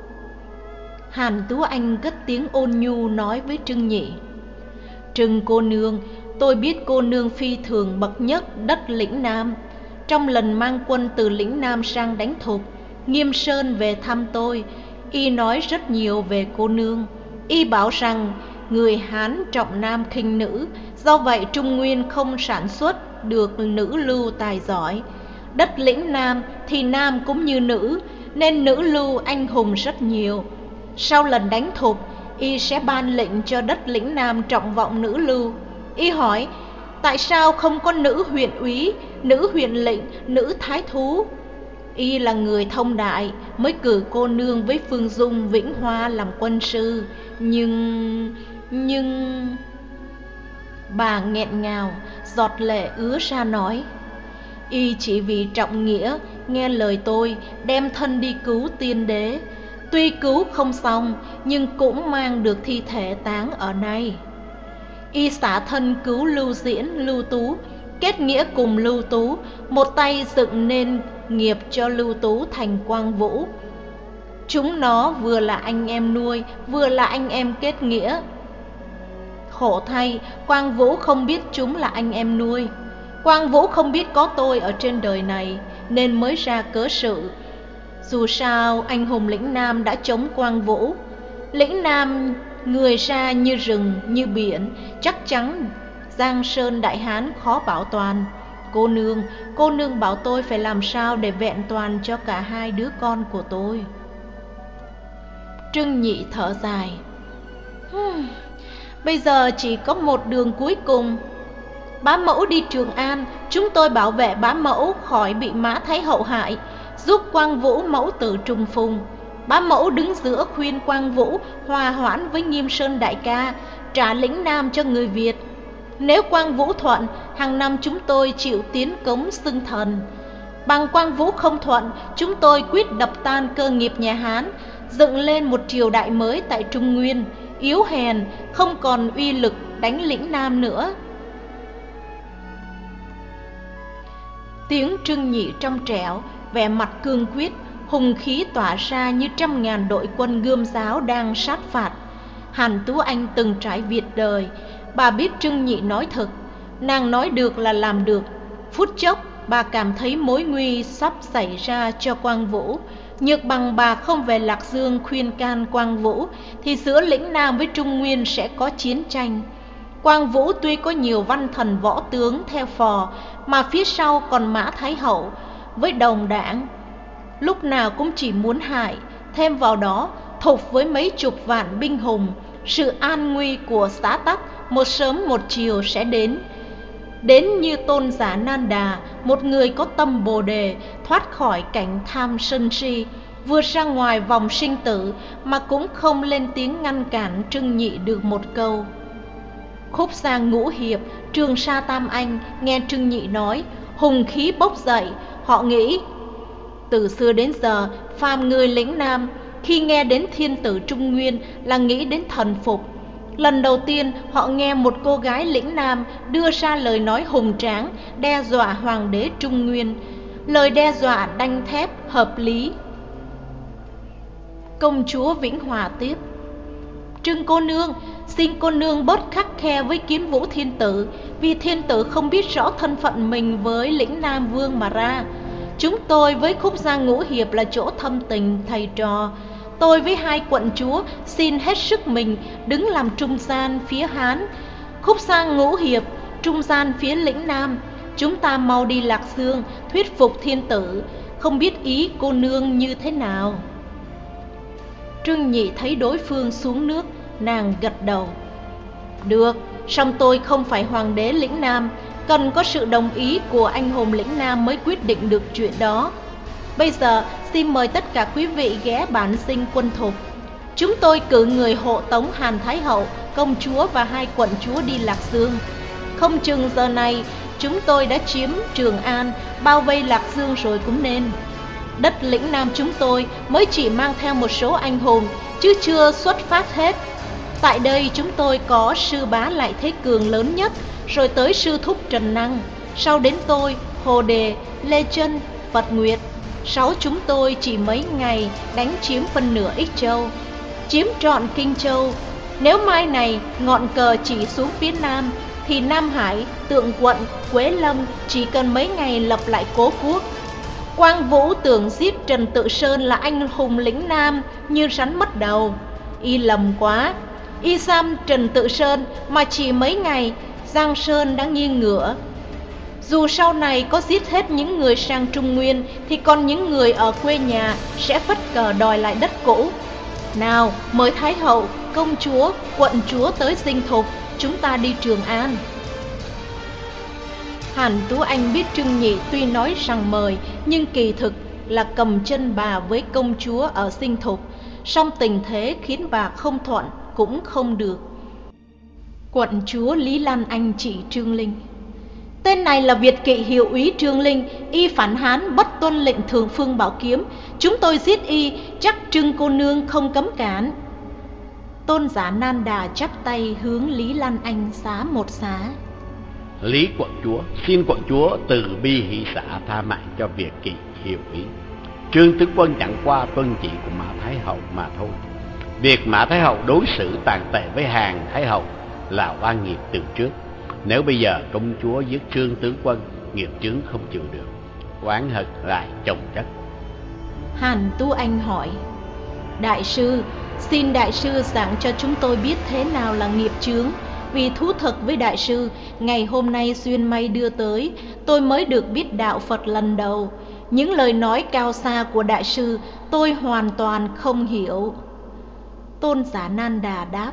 Hàn Tú Anh cất tiếng ôn nhu nói với Trưng Nhị: Trưng cô nương, tôi biết cô nương phi thường bậc nhất đất lĩnh nam. Trong lần mang quân từ lĩnh nam sang đánh thục, Nghiêm Sơn về thăm tôi, y nói rất nhiều về cô nương. Y bảo rằng người Hán trọng nam khinh nữ, do vậy Trung Nguyên không sản xuất được nữ lưu tài giỏi. Đất lĩnh nam thì nam cũng như nữ, nên nữ lưu anh hùng rất nhiều. Sau lần đánh thục, y sẽ ban lệnh cho đất lĩnh nam trọng vọng nữ lưu. Y hỏi tại sao không có nữ huyện úy, nữ huyện lệnh, nữ thái thú. Y là người thông đại, mới cử cô nương với Phương Dung, Vĩnh Hoa làm quân sư. Nhưng... nhưng... Bà nghẹn ngào, giọt lệ ứa ra nói: Y chỉ vì trọng nghĩa, nghe lời tôi, đem thân đi cứu tiên đế. Tuy cứu không xong, nhưng cũng mang được thi thể táng ở nay. Y xả thân cứu Lưu Diễn, Lưu Tú, kết nghĩa cùng Lưu Tú, một tay dựng nên nghiệp cho Lưu Tú thành Quang Vũ. Chúng nó vừa là anh em nuôi, vừa là anh em kết nghĩa. Khổ thay, Quang Vũ không biết chúng là anh em nuôi. Quang Vũ không biết có tôi ở trên đời này, nên mới ra cớ sự. Dù sao, anh hùng lĩnh nam đã chống Quang Vũ. Lĩnh nam người ra như rừng, như biển, chắc chắn Giang Sơn Đại Hán khó bảo toàn. Cô nương, cô nương bảo tôi phải làm sao để vẹn toàn cho cả hai đứa con của tôi. Trưng Nhị thở dài: hmm, bây giờ chỉ có một đường cuối cùng. Bá mẫu đi Trường An, chúng tôi bảo vệ bá mẫu khỏi bị Mã Thái Hậu hại, giúp Quang Vũ mẫu tử trùng phùng. Bá mẫu đứng giữa khuyên Quang Vũ hòa hoãn với Nghiêm Sơn đại ca, trả lĩnh nam cho người Việt. Nếu Quang Vũ thuận, hàng năm chúng tôi chịu tiến cống xưng thần. Bằng Quang Vũ không thuận, chúng tôi quyết đập tan cơ nghiệp nhà Hán, dựng lên một triều đại mới tại Trung Nguyên, yếu hèn, không còn uy lực đánh lĩnh nam nữa. Tiếng Trưng Nhị trong trẻo, vẻ mặt cương quyết, hùng khí tỏa ra như trăm ngàn đội quân gươm giáo đang sát phạt. Hàn Tú Anh từng trải Việt đời, bà biết Trưng Nhị nói thật, nàng nói được là làm được. Phút chốc bà cảm thấy mối nguy sắp xảy ra cho Quang Vũ. Nhược bằng bà không về Lạc Dương khuyên can Quang Vũ, thì giữa lĩnh nam với Trung Nguyên sẽ có chiến tranh. Quang Vũ tuy có nhiều văn thần võ tướng theo phò, mà phía sau còn Mã Thái Hậu với đồng đảng, lúc nào cũng chỉ muốn hại. Thêm vào đó, Thục với mấy chục vạn binh hùng, sự an nguy của xã tắc một sớm một chiều sẽ đến. Đến như Tôn giả Nan Đà, một người có tâm Bồ Đề, thoát khỏi cảnh tham sân si, vượt ra ngoài vòng sinh tử, mà cũng không lên tiếng ngăn cản Trưng Nhị được một câu. Khúc Giang Ngũ Hiệp, Trường Sa Tam Anh nghe Trưng Nhị nói, hùng khí bốc dậy. Họ nghĩ từ xưa đến giờ, phàm người lĩnh nam khi nghe đến thiên tử Trung Nguyên là nghĩ đến thần phục. Lần đầu tiên họ nghe một cô gái lĩnh nam đưa ra lời nói hùng tráng đe dọa hoàng đế Trung Nguyên. Lời đe dọa đanh thép, hợp lý. Công chúa Vĩnh Hòa tiếp: Trưng cô nương, xin cô nương bớt khắt khe với Kiến Vũ thiên tử, vì thiên tử không biết rõ thân phận mình với lĩnh nam vương mà ra. Chúng tôi với Khúc Gia Ngũ Hiệp là chỗ thâm tình thầy trò. Tôi với hai quận chúa xin hết sức mình đứng làm trung gian phía Hán, Khúc Gia Ngũ Hiệp trung gian phía lĩnh nam. Chúng ta mau đi Lạc Dương thuyết phục thiên tử, không biết ý cô nương như thế nào. Trương Nhị thấy đối phương xuống nước, nàng gật đầu. Được, song tôi không phải hoàng đế lĩnh nam, cần có sự đồng ý của anh hùng lĩnh nam mới quyết định được chuyện đó. Bây giờ xin mời tất cả quý vị ghé bản Dinh quân thục. Chúng tôi cử người hộ tống Hàn Thái Hậu, công chúa và hai quận chúa đi Lạc Dương. Không chừng giờ này chúng tôi đã chiếm Trường An, bao vây Lạc Dương rồi cũng nên. Đất lĩnh nam chúng tôi mới chỉ mang theo một số anh hùng, chứ chưa xuất phát hết. Tại đây chúng tôi có sư bá Lại Thế Cường lớn nhất, rồi tới sư thúc Trần Năng, sau đến tôi, Hồ Đề, Lê Chân, Phật Nguyệt. Sáu chúng tôi chỉ mấy ngày đánh chiếm phân nửa Ích Châu, chiếm trọn Kinh Châu. Nếu mai này ngọn cờ chỉ xuống phía nam, thì Nam Hải, Tượng Quận, Quế Lâm chỉ cần mấy ngày lập lại cố quốc. Quang Vũ tưởng giết Trần Tự Sơn là anh hùng lĩnh nam như rắn mất đầu. Y lầm quá, y giam Trần Tự Sơn mà chỉ mấy ngày, Giang Sơn đã nghiêng ngửa. Dù sau này có giết hết những người sang Trung Nguyên, thì còn những người ở quê nhà sẽ phất cờ đòi lại đất cũ. Nào, mời Thái Hậu, công chúa, quận chúa tới Dinh Thục, chúng ta đi Trường An. Hàn Tú Anh biết Trương Nhị tuy nói rằng mời, nhưng kỳ thực là cầm chân bà với công chúa ở Dinh Thục. Song tình thế khiến bà không thuận cũng không được. Quận chúa Lý Lan Anh chỉ Trương Linh: Tên này là Việt kỵ hiệu úy Trương Linh, y phản Hán, bất tuân lệnh Thường Phương Bảo Kiếm. Chúng tôi giết y, chắc Trương cô nương không cấm cản. Tôn giả Nan Đà chắp tay hướng Lý Lan Anh xá một xá. Lý quận chúa, xin quận chúa từ bi hỷ xả tha mạng cho Việt kỵ hiệu úy. Trương tướng quân chẳng qua tuân chỉ của Mã Thái Hậu mà thôi. Việc Mã Thái Hậu đối xử tàn tệ với Hàn Thái Hậu là oan nghiệp từ trước. Nếu bây giờ công chúa giết Trương tướng quân, nghiệp chướng không chịu được, oán hận lại chồng chất. Hàn Tú Anh hỏi: Đại sư, xin đại sư giảng cho chúng tôi biết thế nào là nghiệp chướng. Vì thú thật với đại sư, ngày hôm nay duyên may đưa tới, tôi mới được biết đạo Phật lần đầu. Những lời nói cao xa của đại sư tôi hoàn toàn không hiểu. Tôn giả Nan Đà đáp: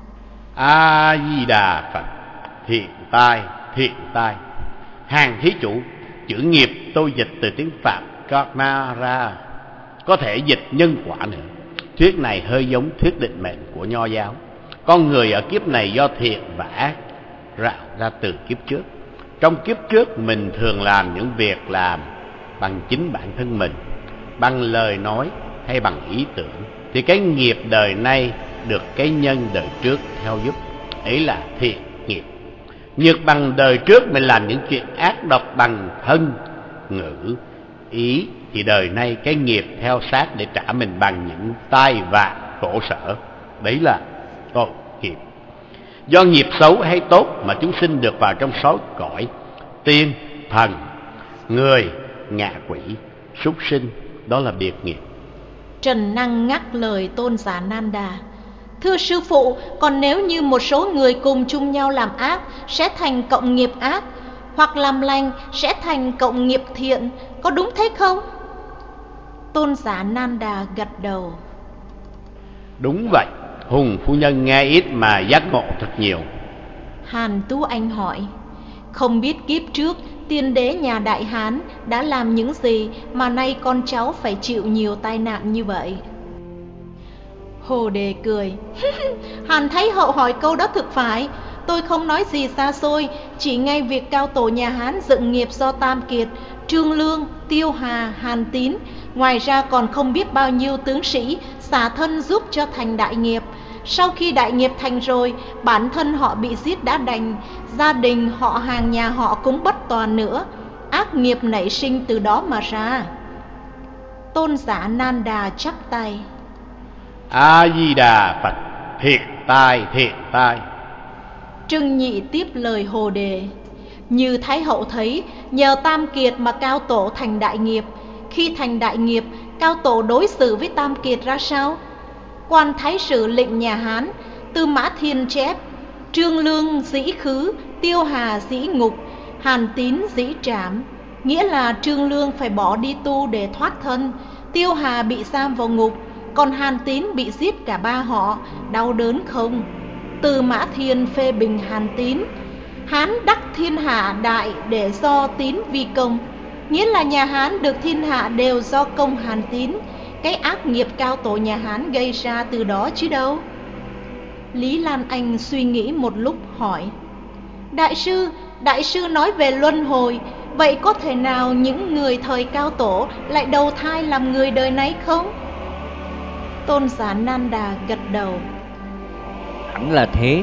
A Di Đà Phật. Thiện tai, thiện tai. Hàng thí chủ, chữ nghiệp tôi dịch từ tiếng Phạm karma ra, có thể dịch nhân quả nữa. Thuyết này hơi giống thuyết định mệnh của Nho giáo. Con người ở kiếp này do thiện và ác rạo ra từ kiếp trước. Trong kiếp trước mình thường làm những việc làm bằng chính bản thân mình, bằng lời nói hay bằng ý tưởng, thì cái nghiệp đời nay được cái nhân đời trước theo giúp, ấy là thiện nghiệp. Nhược bằng đời trước mình làm những chuyện ác độc bằng thân, ngữ, ý, thì đời nay cái nghiệp theo sát để trả mình bằng những tai vạ khổ sở, đấy là tội nghiệp. Do nghiệp xấu hay tốt mà chúng sinh được vào trong sáu cõi: tiên, thần, người, ngạ quỷ, súc sinh, đó là biệt nghiệp. Trần Năng ngắt lời tôn giả Nan Đà: Thưa sư phụ, còn nếu như một số người cùng chung nhau làm ác sẽ thành cộng nghiệp ác, hoặc làm lành sẽ thành cộng nghiệp thiện, có đúng thế không? Tôn giả Nan Đà gật đầu: Đúng vậy, Hùng phu nhân nghe ít mà giác ngộ thật nhiều. Hàn Tú Anh hỏi: Không biết kiếp trước tiên đế nhà Đại Hán đã làm những gì mà nay con cháu phải chịu nhiều tai nạn như vậy? Hồ Đề cười: Hàn Thái Hậu hỏi câu đó thực phải. tôi không nói gì xa xôi, chỉ ngay việc cao tổ nhà Hán dựng nghiệp do Tam Kiệt, Trương Lương, Tiêu Hà, Hàn Tín, ngoài ra còn không biết bao nhiêu tướng sĩ xả thân giúp cho thành đại nghiệp. Sau khi đại nghiệp thành rồi, bản thân họ bị giết đã đành, gia đình họ hàng nhà họ cũng bất toàn nữa. Ác nghiệp nảy sinh từ đó mà ra. Tôn giả Nan Đà chắp tay: A Di Đà Phật, thiệt tai thiệt tai. Trưng Nhị tiếp lời Hồ Đề: Như Thái hậu thấy, nhờ Tam Kiệt mà cao tổ thành đại nghiệp. Khi thành đại nghiệp, cao tổ đối xử với Tam Kiệt ra sao? Quan Thái sử lệnh nhà Hán, Tư Mã Thiên chép: Trương Lương dĩ khứ, Tiêu Hà dĩ ngục, Hàn Tín dĩ trảm. Nghĩa là Trương Lương phải bỏ đi tu để thoát thân, Tiêu Hà bị giam vào ngục, còn Hàn Tín bị giết cả ba họ, đau đớn không? Tư Mã Thiên phê bình Hàn Tín: Hán đắc thiên hạ đại để do Tín vi công. Nghĩa là nhà Hán được thiên hạ đều do công Hàn Tín. Cái ác nghiệp cao tổ nhà Hán gây ra từ đó chứ đâu. Lý Lan Anh suy nghĩ một lúc hỏi: Đại sư, đại sư nói về luân hồi, vậy có thể nào những người thời cao tổ lại đầu thai làm người đời này không? Tôn giả Nan Đà gật đầu: Hẳn là thế.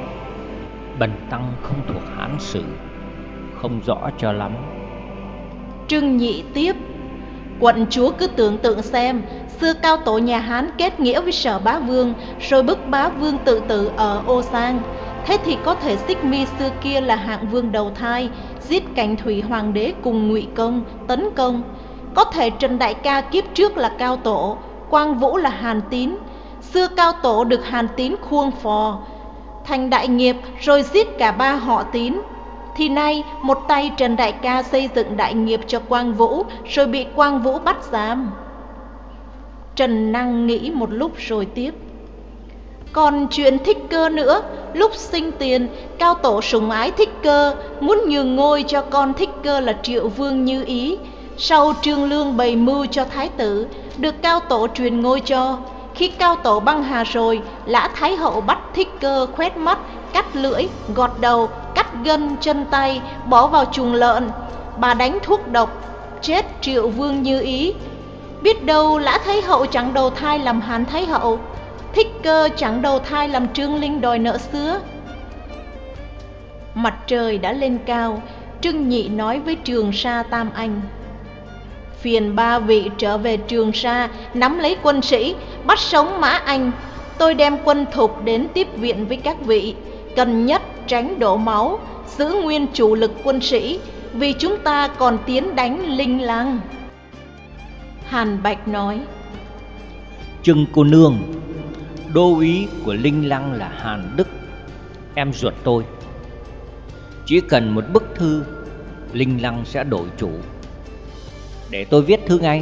Bần tăng không thuộc Hán sử, không rõ cho lắm. Trưng Nhị tiếp: Quận chúa cứ tưởng tượng xem, xưa cao tổ nhà Hán kết nghĩa với Sở Bá Vương, rồi bức Bá Vương tự tử ở Ô Sang. Thế thì có thể Xích Mi xưa kia là hạng vương đầu thai, giết Cảnh Thủy Hoàng đế cùng Ngụy Công, Tấn Công. Có thể Trần Đại Ca kiếp trước là cao tổ, Quang Vũ là Hàn Tín. Xưa cao tổ được Hàn Tín khuông phò, thành đại nghiệp rồi giết cả ba họ Tín. Thì nay một tay Trần Đại Ca xây dựng đại nghiệp cho Quang Vũ, rồi bị Quang Vũ bắt giam. Trần Năng nghĩ một lúc rồi tiếp: Còn chuyện Thích Cơ nữa, lúc sinh tiền, cao tổ sủng ái Thích Cơ, muốn nhường ngôi cho con Thích Cơ là Triệu Vương Như Ý. Sau Trương Lương bày mưu cho thái tử, được cao tổ truyền ngôi cho. Khi cao tổ băng hà rồi, Lã Thái hậu bắt Thích Cơ khoét mắt, cắt lưỡi, gọt đầu, cắt gân chân tay, bỏ vào chuồng lợn. Bà đánh thuốc độc, chết Triệu Vương Như Ý. Biết đâu Lã Thái hậu chẳng đầu thai làm Hán Thái hậu, Thích Cơ chẳng đầu thai làm Trương Linh đòi nợ xưa. Mặt trời đã lên cao, Trưng Nhị nói với Trường Sa Tam Anh: Phiền ba vị trở về Trường Sa, nắm lấy quân sĩ, bắt sống Mã Anh. Tôi đem quân thục đến tiếp viện với các vị. Cần nhất tránh đổ máu, giữ nguyên chủ lực quân sĩ, vì chúng ta còn tiến đánh Linh Lăng. Hàn Bạch nói: Trưng cô nương, đô úy của Linh Lăng là Hàn Đức, em ruột tôi. Chỉ cần một bức thư, Linh Lăng sẽ đổi chủ. Để tôi viết thư ngay.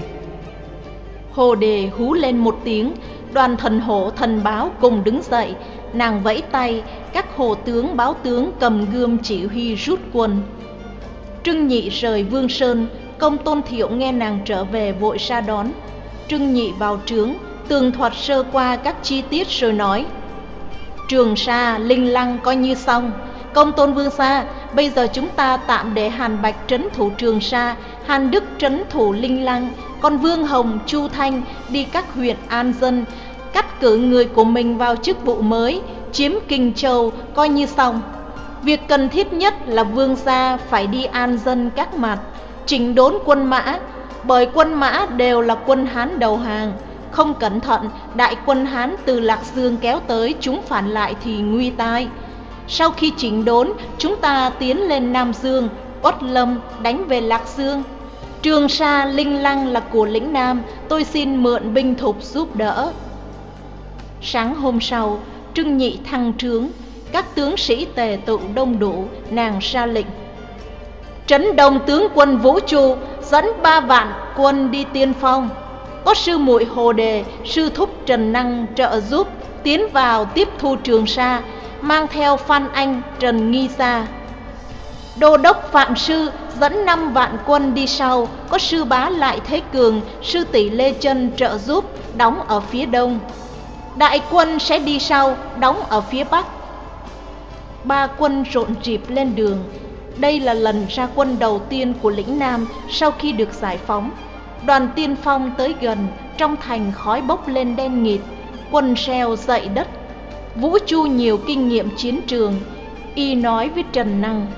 Hồ Đề hú lên một tiếng, đoàn thần hổ thần báo cùng đứng dậy. Nàng vẫy tay, các hồ tướng báo tướng cầm gươm chỉ huy rút quân. Trưng Nhị rời Vương Sơn, Công Tôn Thiệu nghe nàng trở về vội ra đón. Trưng Nhị vào trướng, tường thuật sơ qua các chi tiết rồi nói: Trường Sa, Linh Lăng coi như xong. Công Tôn Vương gia, bây giờ chúng ta tạm để Hàn Bạch trấn thủ Trường Sa, Hàn Đức trấn thủ Linh Lăng, còn Vương Hồng, Chu Thanh đi các huyện an dân, cắt cử người của mình vào chức vụ mới, chiếm Kinh Châu coi như xong. Việc cần thiết nhất là vương gia phải đi an dân các mặt, chỉnh đốn quân mã, bởi quân mã đều là quân Hán đầu hàng. Không cẩn thận, đại quân Hán từ Lạc Dương kéo tới, chúng phản lại thì nguy tai. Sau khi chỉnh đốn, chúng ta tiến lên Nam Dương, Uất Lâm đánh về Lạc Dương. Trường Sa, Linh Lăng là của lĩnh Nam, tôi xin mượn binh thục giúp đỡ. Sáng hôm sau, Trưng Nhị thăng trướng, các tướng sĩ tề tụ đông đủ, nàng ra lệnh: Trấn Đông tướng quân Vũ Chu dẫn ba vạn quân đi tiên phong. Có sư muội Hồ Đề, sư thúc Trần Năng trợ giúp, tiến vào tiếp thu Trường Sa, mang theo Phan Anh, Trần Nghi Sa. Đô đốc Phạm Sư dẫn năm vạn quân đi sau, có sư bá Lại Thế Cường, sư tỷ Lê Chân trợ giúp, đóng ở phía đông. Đại quân sẽ đi sau, đóng ở phía bắc. ba quân rộn rịp lên đường. Đây là lần ra quân đầu tiên của lĩnh Nam sau khi được giải phóng. Đoàn tiên phong tới gần, trong thành khói bốc lên đen nghịt, quân reo dậy đất. Vũ Chu nhiều kinh nghiệm chiến trường, y nói với Trần Năng: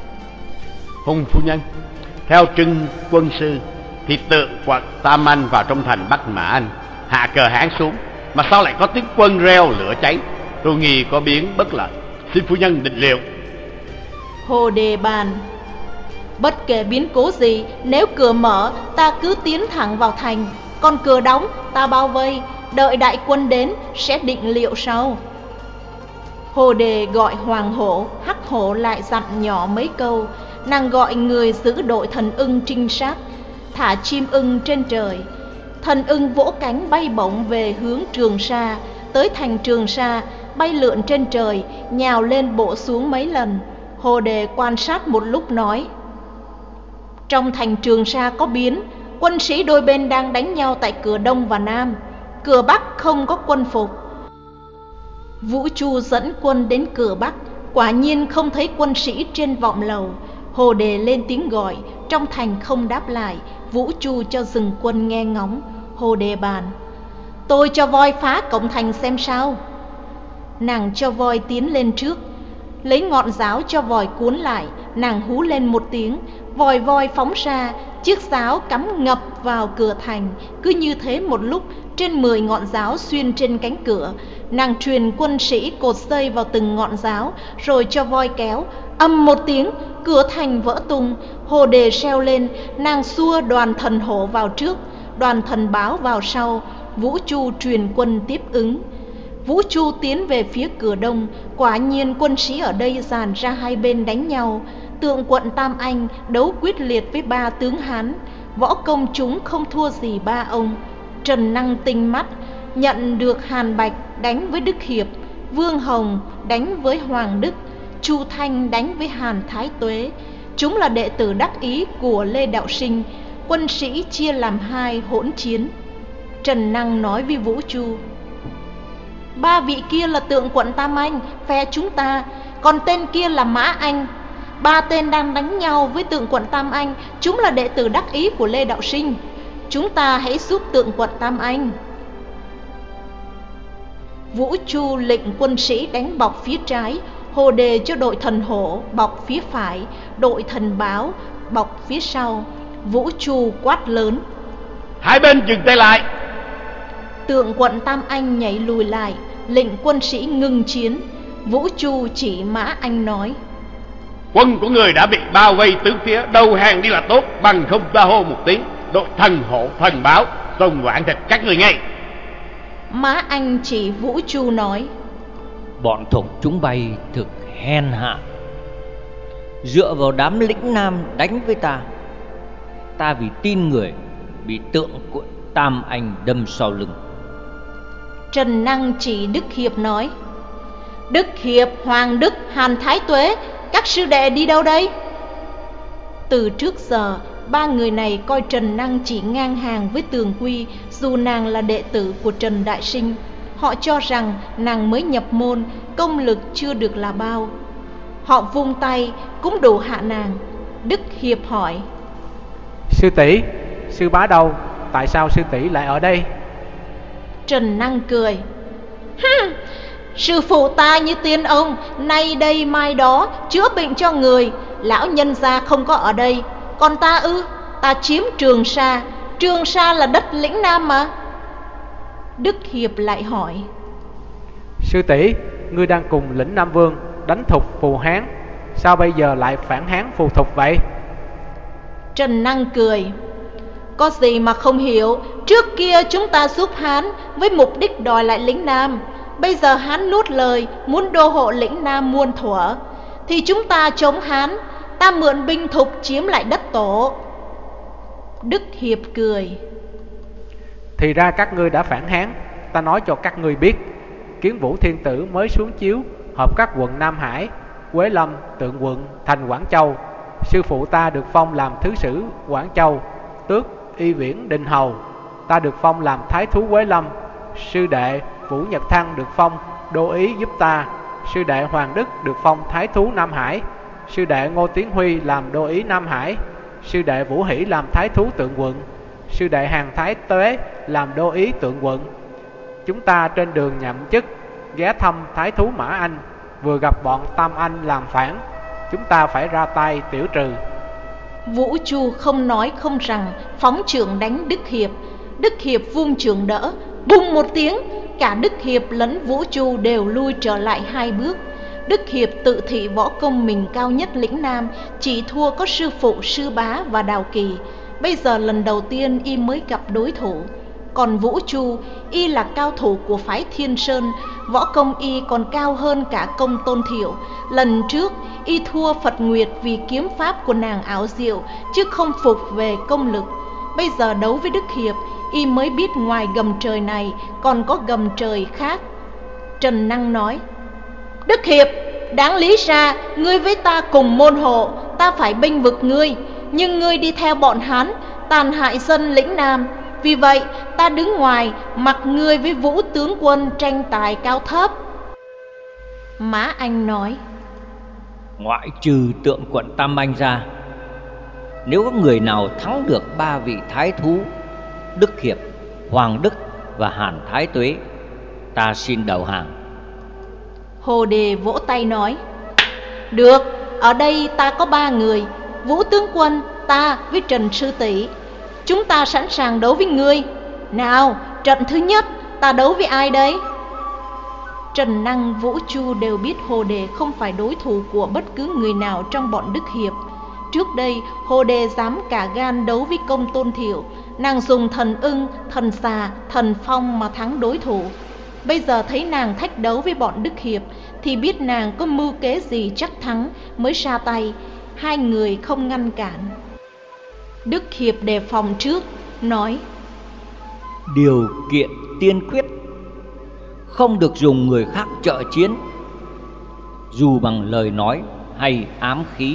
Hùng phu nhân, theo Trưng quân sư thì tượng quận Tam Anh vào trong thành Bắc Mã Anh, hạ cờ Hán xuống, mà sao lại có tiếng quân reo lửa cháy? Tôi nghi có biến bất lợi, xin phu nhân định liệu. Hồ Đề bàn: Bất kể biến cố gì, nếu cửa mở ta cứ tiến thẳng vào thành, còn cửa đóng ta bao vây, đợi đại quân đến sẽ định liệu sau. Hồ Đề gọi Hoàng Hổ, Hắc Hổ lại dặn nhỏ mấy câu. Nàng gọi người giữ đội thần ưng trinh sát, thả chim ưng trên trời. Thần ưng vỗ cánh bay bổng về hướng Trường Sa, tới thành Trường Sa, bay lượn trên trời, nhào lên bộ xuống mấy lần. Hồ Đề quan sát một lúc nói: Trong thành Trường Sa có biến, quân sĩ đôi bên đang đánh nhau tại cửa Đông và Nam, cửa Bắc không có quân phục. Vũ Chu dẫn quân đến cửa Bắc, quả nhiên không thấy quân sĩ trên vọng lầu. Hồ Đề lên tiếng gọi, trong thành không đáp lại. Vũ Chu cho dừng quân nghe ngóng. Hồ Đề bàn: Tôi cho voi phá cổng thành xem sao. Nàng cho voi tiến lên trước, lấy ngọn giáo cho voi cuốn lại. Nàng hú lên một tiếng, vòi voi phóng ra, chiếc giáo cắm ngập vào cửa thành. Cứ như thế một lúc, trên mười ngọn giáo xuyên trên cánh cửa. Nàng truyền quân sĩ cột dây vào từng ngọn giáo, rồi cho voi kéo. Ầm một tiếng, cửa thành vỡ tung. Hồ Đề reo lên, nàng xua đoàn thần hổ vào trước, đoàn thần báo vào sau. Vũ Chu truyền quân tiếp ứng. Vũ Chu tiến về phía cửa Đông, quả nhiên quân sĩ ở đây dàn ra hai bên đánh nhau. Tượng quận Tam Anh đấu quyết liệt với ba tướng Hán, võ công chúng không thua gì ba ông. Trần Năng tinh mắt, nhận được Hàn Bạch đánh với Đức Hiệp, Vương Hồng đánh với Hoàng Đức, Chu Thanh đánh với Hàn Thái Tuế. Chúng là đệ tử đắc ý của Lê Đạo Sinh. Quân sĩ chia làm hai hỗn chiến. Trần Năng nói với Vũ Chu: Ba vị kia là tượng quận Tam Anh, phe chúng ta, còn tên kia là Mã Anh. Ba tên đang đánh nhau với tượng quận Tam Anh, chúng là đệ tử đắc ý của Lê Đạo Sinh. Chúng ta hãy giúp tượng quận Tam Anh. Vũ Chu lệnh quân sĩ đánh bọc phía trái, Hồ Đề cho đội thần hổ bọc phía phải, đội thần báo bọc phía sau. Vũ Chu quát lớn: Hai bên dừng tay lại. Tượng quận Tam Anh nhảy lùi lại, lệnh quân sĩ ngừng chiến. Vũ Chu chỉ Mã Anh nói: Quân của người đã bị bao vây tứ phía, đầu hàng đi là tốt, bằng không ta hô một tiếng, đội thần hổ thần báo xông quảng thịt các người ngay. Mã Anh chỉ Vũ Chu nói: Bọn thục chúng bay thực hèn hạ, dựa vào đám lĩnh Nam đánh với ta. Ta vì tin người bị tượng của Tam Anh đâm sau lưng. Trần Năng chỉ Đức Hiệp nói: Đức Hiệp, Hoàng Đức, Hàn Thái Tuế, các sư đệ đi đâu đây? Từ trước giờ, ba người này coi Trần Năng chỉ ngang hàng với Tường Quy, dù nàng là đệ tử của Trần Đại Sinh. Họ cho rằng nàng mới nhập môn, công lực chưa được là bao. Họ vung tay cũng đủ hạ nàng. Đức Hiệp hỏi: Sư tỷ, sư bá đâu? Tại sao sư tỷ lại ở đây? Trần Năng cười: Hừm, sư phụ ta như tiên ông, nay đây mai đó, chữa bệnh cho người. Lão nhân gia không có ở đây. Còn ta ư? Ta chiếm Trường Sa. Trường Sa là đất lĩnh Nam mà. Đức Hiệp lại hỏi: Sư tỷ, ngươi đang cùng lĩnh Nam Vương đánh thục phù Hán, sao bây giờ lại phản Hán phù thục vậy? Trần Năng cười: Có gì mà không hiểu. Trước kia chúng ta giúp Hán với mục đích đòi lại lĩnh Nam. Bây giờ Hán nuốt lời muốn đô hộ lĩnh Nam muôn thuở, thì chúng ta chống Hán. Ta mượn binh thục chiếm lại đất tổ. Đức Hiệp cười: Thì ra các ngươi đã phản Hán. Ta nói cho các ngươi biết, Kiến Vũ Thiên Tử mới xuống chiếu, hợp các quận Nam Hải, Quế Lâm, Tượng Quận thành Quảng Châu. Sư phụ ta được phong làm thứ sử Quảng Châu, tước y viễn Đình Hầu. Ta được phong làm thái thú Quế Lâm. Sư đệ Vũ Nhật Thăng được phong đô ý giúp ta. sư đệ Hoàng Đức được phong thái thú Nam Hải, sư đệ Ngô Tiến Huy làm đô ý Nam Hải, sư đệ Vũ Hỷ làm thái thú Tượng Quận, sư đệ Hàn Thái Tuế làm đô ý Tượng Quận. Chúng ta trên đường nhậm chức ghé thăm thái thú Mã Anh, vừa gặp bọn Tam Anh làm phản, chúng ta phải ra tay tiểu trừ. Vũ Chu không nói không rằng phóng trượng đánh Đức Hiệp. Đức Hiệp vung trượng đỡ, bùng một tiếng, cả Đức Hiệp lẫn Vũ Chu đều lui trở lại hai bước. Đức Hiệp tự thị võ công mình cao nhất lĩnh Nam, chỉ thua có sư phụ Sư Bá và Đào Kỳ. Bây giờ lần đầu tiên y mới gặp đối thủ. Còn Vũ Chu, y là cao thủ của phái Thiên Sơn, võ công y còn cao hơn cả Công Tôn Thiệu. Lần trước y thua Phật Nguyệt vì kiếm pháp của nàng ảo diệu, chứ không phục về công lực. Bây giờ đấu với Đức Hiệp, y mới biết ngoài gầm trời này còn có gầm trời khác. Trần Năng nói: Đức Hiệp, đáng lý ra ngươi với ta cùng môn hộ, ta phải bênh vực ngươi, nhưng ngươi đi theo bọn Hán tàn hại dân lĩnh Nam. Vì vậy ta đứng ngoài mặc ngươi với Vũ tướng quân tranh tài cao thấp. Mã Anh nói: Ngoại trừ Tượng Quận Tam Anh ra, nếu có người nào thắng được ba vị thái thú Đức Hiệp, Hoàng Đức và Hàn Thái Tuế, ta xin đầu hàng. Hồ Đề vỗ tay nói: Được, ở đây ta có ba người, Vũ tướng quân, ta với Trần sư tỷ. Chúng ta sẵn sàng đấu với ngươi. Nào, trận thứ nhất ta đấu với ai đây? Trần Năng, Vũ Chu đều biết Hồ Đề không phải đối thủ của bất cứ người nào trong bọn Đức Hiệp. Trước đây Hồ Đề dám cả gan đấu với Công Tôn Thiệu, nàng dùng thần ưng, thần xà, thần phong mà thắng đối thủ. Bây giờ thấy nàng thách đấu với bọn Đức Hiệp thì biết nàng có mưu kế gì chắc thắng mới ra tay. Hai người không ngăn cản. Đức Hiệp đề phòng trước, nói: Điều kiện tiên quyết, không được dùng người khác trợ chiến, dù bằng lời nói hay ám khí.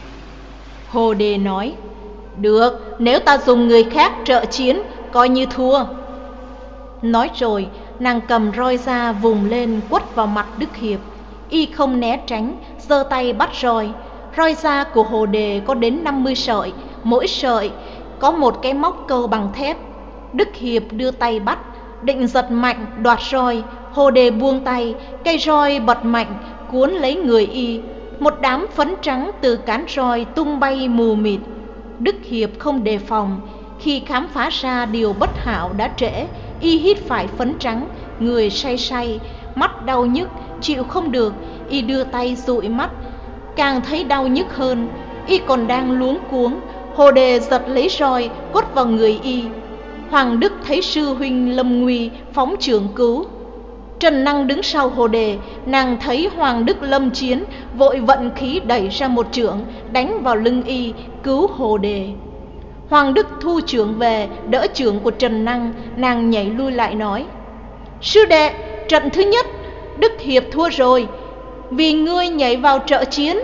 Hồ Đề nói: Được, nếu ta dùng người khác trợ chiến, coi như thua. Nói rồi, nàng cầm roi ra vùng lên quất vào mặt Đức Hiệp. Y không né tránh, giơ tay bắt roi. Roi da của Hồ Đề có đến năm mươi sợi, mỗi sợi có một cái móc câu bằng thép. Đức Hiệp đưa tay bắt, định giật mạnh đoạt roi. Hồ Đề buông tay, cây roi bật mạnh cuốn lấy người y. Một đám phấn trắng từ cán roi tung bay mù mịt. Đức Hiệp không đề phòng, khi khám phá ra điều bất hảo đã trễ. Y hít phải phấn trắng, người say say, mắt đau nhức, chịu không được. Y đưa tay dụi mắt, càng thấy đau nhức hơn. Y còn đang luống cuống, Hồ Đề giật lấy roi quất vào người y. Hoàng Đức thấy sư huynh lâm nguy, phóng chưởng cứu. Trần Năng đứng sau Hồ Đề, nàng thấy Hoàng Đức lâm chiến, vội vận khí đẩy ra một chưởng đánh vào lưng y, cứu Hồ Đề. Hoàng Đức thu chưởng về, đỡ chưởng của Trần Năng, nàng nhảy lui lại nói: Sư đệ, trận thứ nhất Đức Hiệp thua rồi, vì ngươi nhảy vào trợ chiến.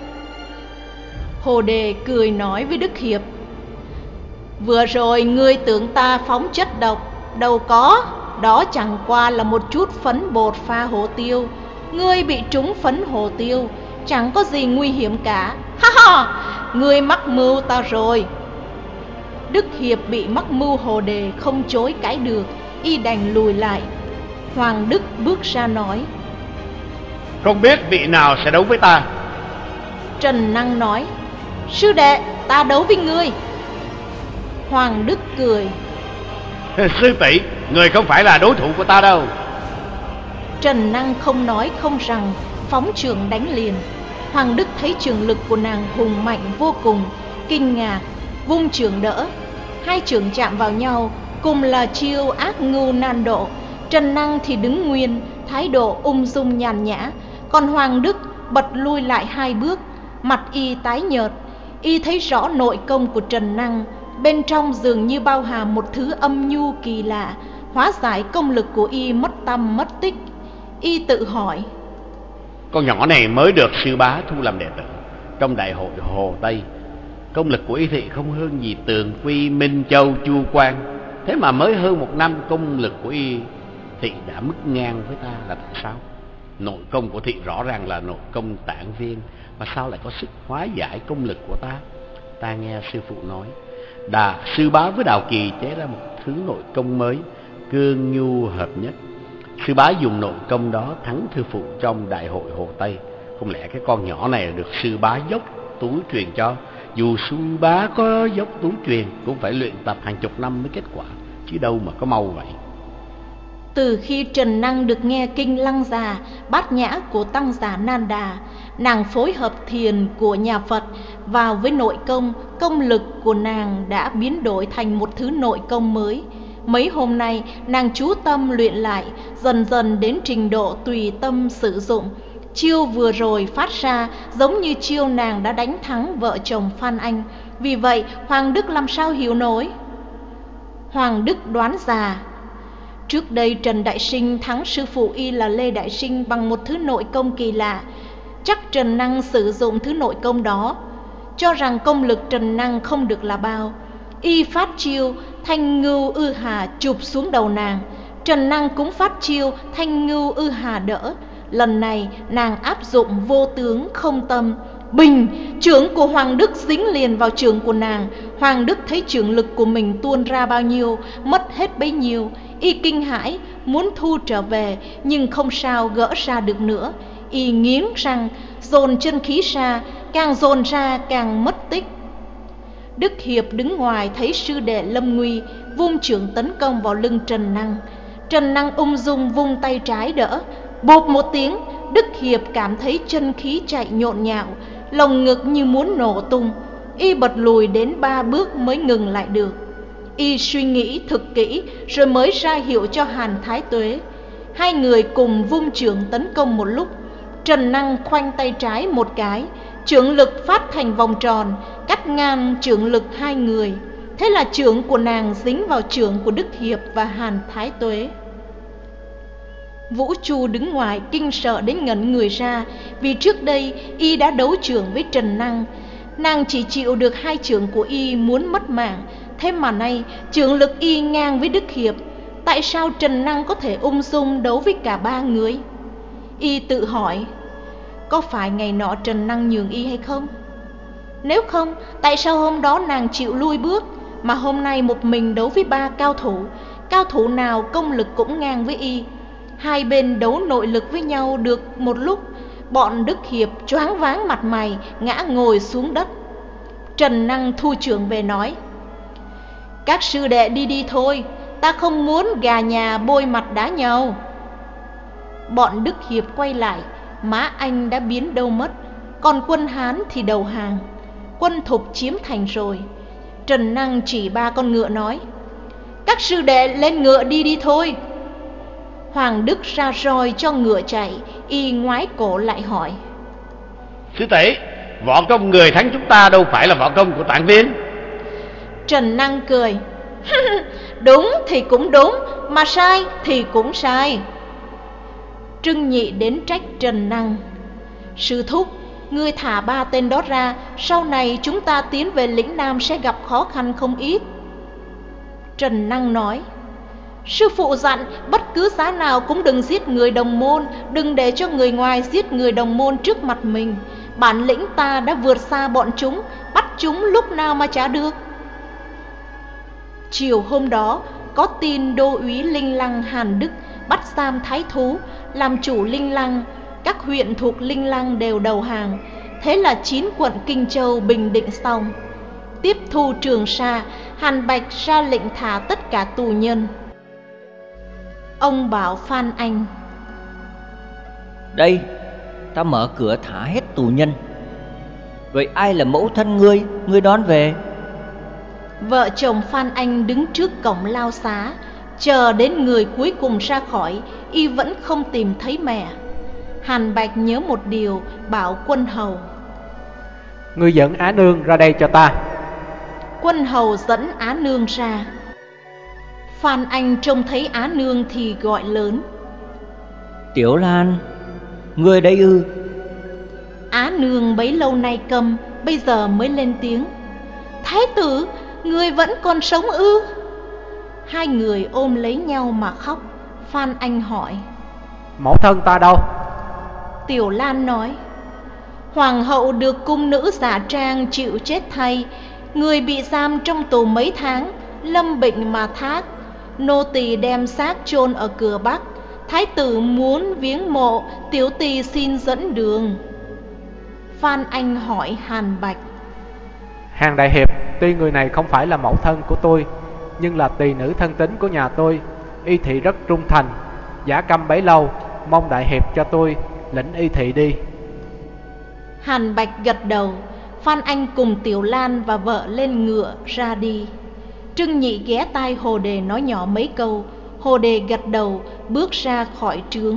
Hồ Đề cười nói với Đức Hiệp: Vừa rồi ngươi tưởng ta phóng chất độc, đâu có, đó chẳng qua là một chút phấn bột pha hồ tiêu. Ngươi bị trúng phấn hồ tiêu, chẳng có gì nguy hiểm cả. Ha ha, ngươi mắc mưu ta rồi. Đức Hiệp bị mắc mưu Hồ Đề không chối cãi được, y đành lùi lại. Hoàng Đức bước ra nói: Không biết vị nào sẽ đấu với ta? Trần Năng nói: Sư đệ, ta đấu với ngươi. Hoàng Đức cười: Sư tỷ, người không phải là đối thủ của ta đâu. Trần Năng không nói không rằng, phóng chưởng đánh liền. Hoàng Đức thấy chưởng lực của nàng hùng mạnh vô cùng, kinh ngạc, vung chưởng đỡ. Hai chưởng chạm vào nhau, cùng là chiêu ác ngưu nan độ. Trần Năng thì đứng nguyên, thái độ ung dung nhàn nhã. Còn Hoàng Đức bật lui lại hai bước, mặt y tái nhợt. Y thấy rõ nội công của Trần Năng, bên trong dường như bao hàm một thứ âm nhu kỳ lạ, hóa giải công lực của y mất tâm mất tích. Y tự hỏi: Con nhỏ này mới được sư bá thu làm đệ tử trong đại hội Hồ Tây, công lực của y thị không hơn gì Tường Quy, Minh Châu, Chu Quan. Thế mà mới hơn một năm công lực của y thị đã mức ngang với ta là tại sao? Nội công của thị rõ ràng là nội công tản viên, mà sao lại có sức hóa giải công lực của ta? Ta nghe sư phụ nói, Đà sư bá với Đào Kỳ chế ra một thứ nội công mới, cương nhu hợp nhất. Sư bá dùng nội công đó thắng thư phụ trong đại hội Hồ Tây. Không lẽ cái con nhỏ này được sư bá dốc túi truyền cho? Dù sư bá có dốc túi truyền cũng phải luyện tập hàng chục năm mới kết quả, chứ đâu mà có mau vậy. Từ khi Trần Năng được nghe kinh Lăng Già, Bát Nhã của Tăng giả Nan Đà, nàng phối hợp thiền của nhà Phật vào với nội công, công lực của nàng đã biến đổi thành một thứ nội công mới. Mấy hôm nay nàng chú tâm luyện lại, dần dần đến trình độ tùy tâm sử dụng. Chiêu vừa rồi phát ra giống như chiêu nàng đã đánh thắng vợ chồng Phan Anh. Vì vậy Hoàng Đức làm sao hiểu nổi? Hoàng Đức đoán già. Trước đây Trần Đại Sinh thắng sư phụ y là Lê Đại Sinh bằng một thứ nội công kỳ lạ. Chắc Trần Năng sử dụng thứ nội công đó. Cho rằng công lực Trần Năng không được là bao, y phát chiêu thanh ngưu ư hà chụp xuống đầu nàng. Trần Năng cũng phát chiêu thanh ngưu ư hà đỡ. Lần này nàng áp dụng vô tướng không tâm. Bình, chưởng của Hoàng Đức dính liền vào chưởng của nàng. Hoàng Đức thấy chưởng lực của mình tuôn ra bao nhiêu, mất hết bấy nhiêu. Y kinh hãi, muốn thu trở về, nhưng không sao gỡ ra được nữa. Y nghiến răng, dồn chân khí ra, càng dồn ra càng mất tích. Đức Hiệp đứng ngoài thấy sư đệ lâm nguy, vung chưởng tấn công vào lưng Trần Năng. Trần Năng ung dung vung tay trái đỡ. Bộp một tiếng, Đức Hiệp cảm thấy chân khí chạy nhộn nhạo, lồng ngực như muốn nổ tung. Y bật lùi đến ba bước mới ngừng lại được. Y suy nghĩ thực kỹ rồi mới ra hiệu cho Hàn Thái Tuế. Hai người cùng vung chưởng tấn công một lúc. Trần Năng khoanh tay trái một cái, chưởng lực phát thành vòng tròn, cắt ngang chưởng lực hai người. Thế là chưởng của nàng dính vào chưởng của Đức Hiệp và Hàn Thái Tuế. Vũ Chu đứng ngoài kinh sợ đến ngẩn người ra, vì trước đây y đã đấu chưởng với Trần Năng. Nàng chỉ chịu được hai chưởng của y muốn mất mạng. Thế mà nay chưởng lực y ngang với Đức Hiệp. Tại sao Trần Năng có thể ung dung đấu với cả ba người? Y tự hỏi, có phải ngày nọ Trần Năng nhường y hay không? Nếu không, tại sao hôm đó nàng chịu lui bước, mà hôm nay một mình đấu với ba cao thủ? Cao thủ nào công lực cũng ngang với y. Hai bên đấu nội lực với nhau được một lúc, bọn Đức Hiệp choáng váng mặt mày, ngã ngồi xuống đất. Trần Năng thu chưởng về nói, các sư đệ đi đi thôi, ta không muốn gà nhà bôi mặt đá nhau. Bọn Đức Hiệp quay lại, Mã Anh đã biến đâu mất, còn quân Hán thì đầu hàng. Quân Thục chiếm thành rồi. Trần Năng chỉ ba con ngựa nói, các sư đệ lên ngựa đi đi thôi. Hoàng Đức ra roi cho ngựa chạy. Y ngoái cổ lại hỏi, sư tỷ, võ công người thắng chúng ta đâu phải là võ công của Tạng Viên. Trần Năng cười, đúng thì cũng đúng, mà sai thì cũng sai. Trưng Nhị đến trách Trần Năng, sư thúc, ngươi thả ba tên đó ra, sau này chúng ta tiến về lĩnh Nam sẽ gặp khó khăn không ít. Trần Năng nói, sư phụ dặn bất cứ giá nào cũng đừng giết người đồng môn, đừng để cho người ngoài giết người đồng môn trước mặt mình. Bản lĩnh ta đã vượt xa bọn chúng, bắt chúng lúc nào mà chả được. Chiều hôm đó có tin đô úy Linh Lăng Hàn Đức bắt giam thái thú, làm chủ Linh Lăng. Các huyện thuộc Linh Lăng đều đầu hàng. Thế là chín quận Kinh Châu bình định xong. Tiếp thu Trường Sa, Hàn Bạch ra lệnh thả tất cả tù nhân. Ông bảo Phan Anh, đây, ta mở cửa thả hết tù nhân. Vậy ai là mẫu thân ngươi, ngươi đón về? Vợ chồng Phan Anh đứng trước cổng lao xá, chờ đến người cuối cùng ra khỏi, y vẫn không tìm thấy mẹ. Hàn Bạch nhớ một điều, bảo Quân Hầu, ngươi dẫn Á Nương ra đây cho ta. Quân Hầu dẫn Á Nương ra. Phan Anh trông thấy Á Nương thì gọi lớn, Tiểu Lan, ngươi đây ư? Á Nương bấy lâu nay câm, bây giờ mới lên tiếng, Thái tử, ngươi vẫn còn sống ư? Hai người ôm lấy nhau mà khóc. Phan Anh hỏi, mẫu thân ta đâu? Tiểu Lan nói: Hoàng hậu được cung nữ giả trang chịu chết thay, người bị giam trong tù mấy tháng, lâm bệnh mà thác. Nô tỳ đem xác chôn ở cửa Bắc. Thái tử muốn viếng mộ, tiểu tỳ xin dẫn đường. Phan Anh hỏi Hàn Bạch: Hàn đại hiệp, tuy người này không phải là mẫu thân của tôi, nhưng là tỳ nữ thân tín của nhà tôi, y thị rất trung thành. Giả câm bấy lâu, mong đại hiệp cho tôi lĩnh y thị đi. Hàn Bạch gật đầu. Phan Anh cùng Tiểu Lan và vợ lên ngựa ra đi. Trưng Nhị ghé tai Hồ Đề nói nhỏ mấy câu. Hồ Đề gật đầu, bước ra khỏi trướng.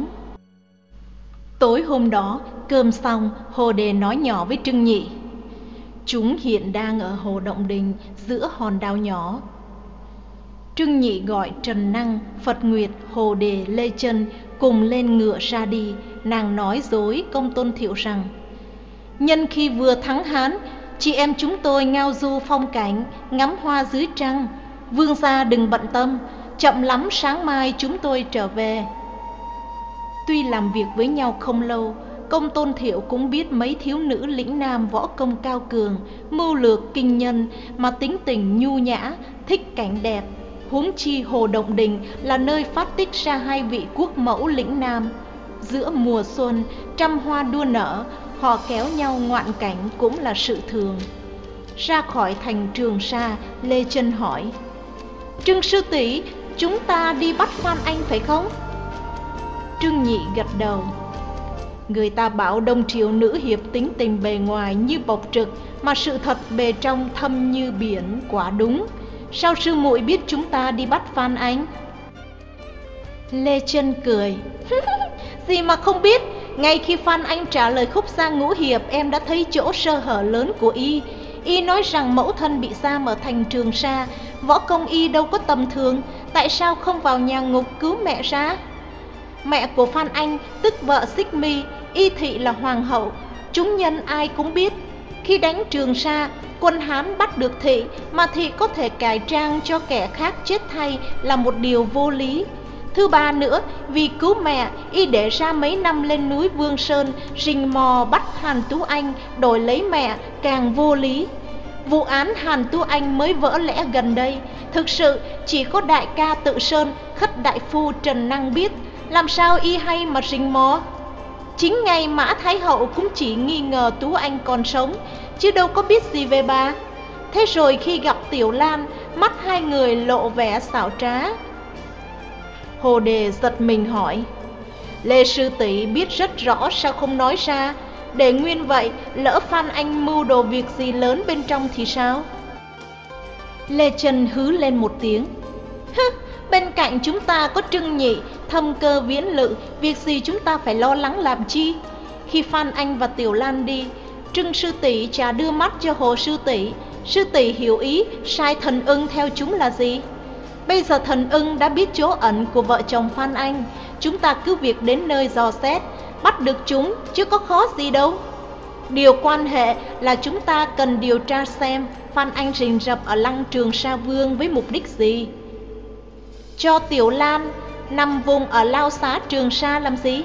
Tối hôm đó, cơm xong, Hồ Đề nói nhỏ với Trưng Nhị: Chúng hiện đang ở Hồ Động Đình, giữa hòn đảo nhỏ. Trưng Nhị gọi Trần Năng, Phật Nguyệt, Hồ Đề, Lê Chân cùng lên ngựa ra đi. Nàng nói dối Công Tôn Thiệu rằng: Nhân khi vừa thắng Hán, chị em chúng tôi ngao du phong cảnh, ngắm hoa dưới trăng. Vương gia đừng bận tâm, chậm lắm sáng mai chúng tôi trở về. Tuy làm việc với nhau không lâu, Công Tôn Thiệu cũng biết mấy thiếu nữ lĩnh nam võ công cao cường, mưu lược kinh nhân, mà tính tình nhu nhã, thích cảnh đẹp. Huống chi Hồ Động Đình là nơi phát tích ra hai vị quốc mẫu lĩnh nam. Giữa mùa xuân, trăm hoa đua nở, họ kéo nhau ngoạn cảnh cũng là sự thường. Ra khỏi thành Trường Sa, Lê Chân hỏi: Trưng sư tỷ, chúng ta đi bắt Phan Anh phải không? Trưng Nhị gật đầu. Người ta bảo Đông Triều nữ hiệp tính tình bề ngoài như bộc trực, mà sự thật bề trong thâm như biển, quả đúng. Sao sư muội biết chúng ta đi bắt Phan Anh? Lê Chân cười. Gì mà không biết, ngay khi Phan Anh trả lời khúc Giang Ngũ Hiệp, em đã thấy chỗ sơ hở lớn của y. Y nói rằng mẫu thân bị giam ở thành Trường Sa, võ công y đâu có tầm thường, tại sao không vào nhà ngục cứu mẹ ra? Mẹ của Phan Anh, tức vợ Xích Mi, y thị là hoàng hậu, chúng nhân ai cũng biết. Khi đánh Trường Sa, quân Hán bắt được thị, mà thị có thể cải trang cho kẻ khác chết thay là một điều vô lý. Thứ ba nữa, vì cứu mẹ, y để ra mấy năm lên núi Vương Sơn, rình mò bắt Hàn Tú Anh, đổi lấy mẹ, càng vô lý. Vụ án Hàn Tú Anh mới vỡ lẽ gần đây, thực sự chỉ có đại ca Tự Sơn, Khất đại phu Trần Năng biết, làm sao y hay mà rình mò. Chính ngay Mã Thái Hậu cũng chỉ nghi ngờ Tú Anh còn sống, chứ đâu có biết gì về bà. Thế rồi khi gặp Tiểu Lan, mắt hai người lộ vẻ xảo trá. Hồ Đề giật mình hỏi: Lê sư tỷ biết rất rõ, sao không nói ra? Để nguyên vậy, lỡ Phan Anh mưu đồ việc gì lớn bên trong thì sao? Lê Chân hứ lên một tiếng: Hứ, bên cạnh chúng ta có Trưng Nhị, Thâm Cơ, Viễn Lự, việc gì chúng ta phải lo lắng làm chi? Khi Phan Anh và Tiểu Lan đi, Trưng sư tỷ chả đưa mắt cho Hồ sư tỷ. Sư tỷ hiểu ý, sai Thần Ưng theo chúng là gì? Bây giờ Thần Ưng đã biết chỗ ẩn của vợ chồng Phan Anh, chúng ta cứ việc đến nơi dò xét, bắt được chúng chứ có khó gì đâu. Điều quan hệ là chúng ta cần điều tra xem Phan Anh rình rập ở lăng Trường Sa Vương với mục đích gì. Cho Tiểu Lan nằm vùng ở lao xá Trường Sa làm gì?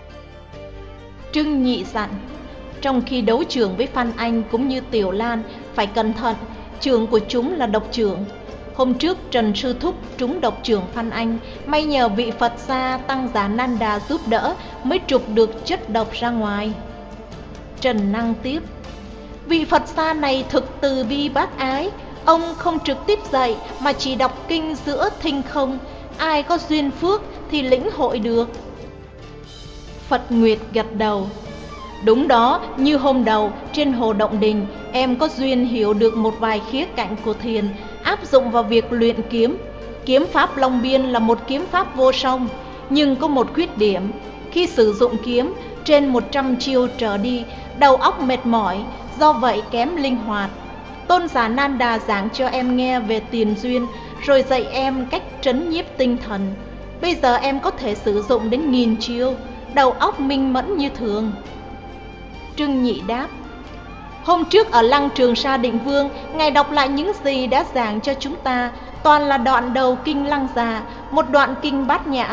Trưng Nhị dặn: Trong khi đấu trường với Phan Anh cũng như Tiểu Lan, phải cẩn thận, trường của chúng là độc trưởng. Hôm trước Trần Sư Thúc trúng độc trưởng Phan Anh, may nhờ vị Phật gia Tăng Giả Nan Đà giúp đỡ mới trục được chất độc ra ngoài. Trần Năng tiếp: Vị Phật gia này thực từ bi bác ái, ông không trực tiếp dạy mà chỉ đọc kinh giữa thinh không, ai có duyên phước thì lĩnh hội được. Phật Nguyệt gật đầu: Đúng đó, như hôm đầu trên Hồ Động Đình, em có duyên hiểu được một vài khía cạnh của thiền, áp dụng vào việc luyện kiếm. Kiếm pháp Long Biên là một kiếm pháp vô song, nhưng có một khuyết điểm: khi sử dụng kiếm trên một trăm chiêu trở đi, đầu óc mệt mỏi, do vậy kém linh hoạt. Tôn giả Nan Đà giảng cho em nghe về tiền duyên, rồi dạy em cách trấn nhiếp tinh thần. Bây giờ em có thể sử dụng đến nghìn chiêu, đầu óc minh mẫn như thường. Trưng Nhị đáp: Hôm trước ở lăng Trường Sa Định Vương, Ngài đọc lại những gì đã giảng cho chúng ta, toàn là đoạn đầu kinh Lăng Già, một đoạn kinh Bát Nhã.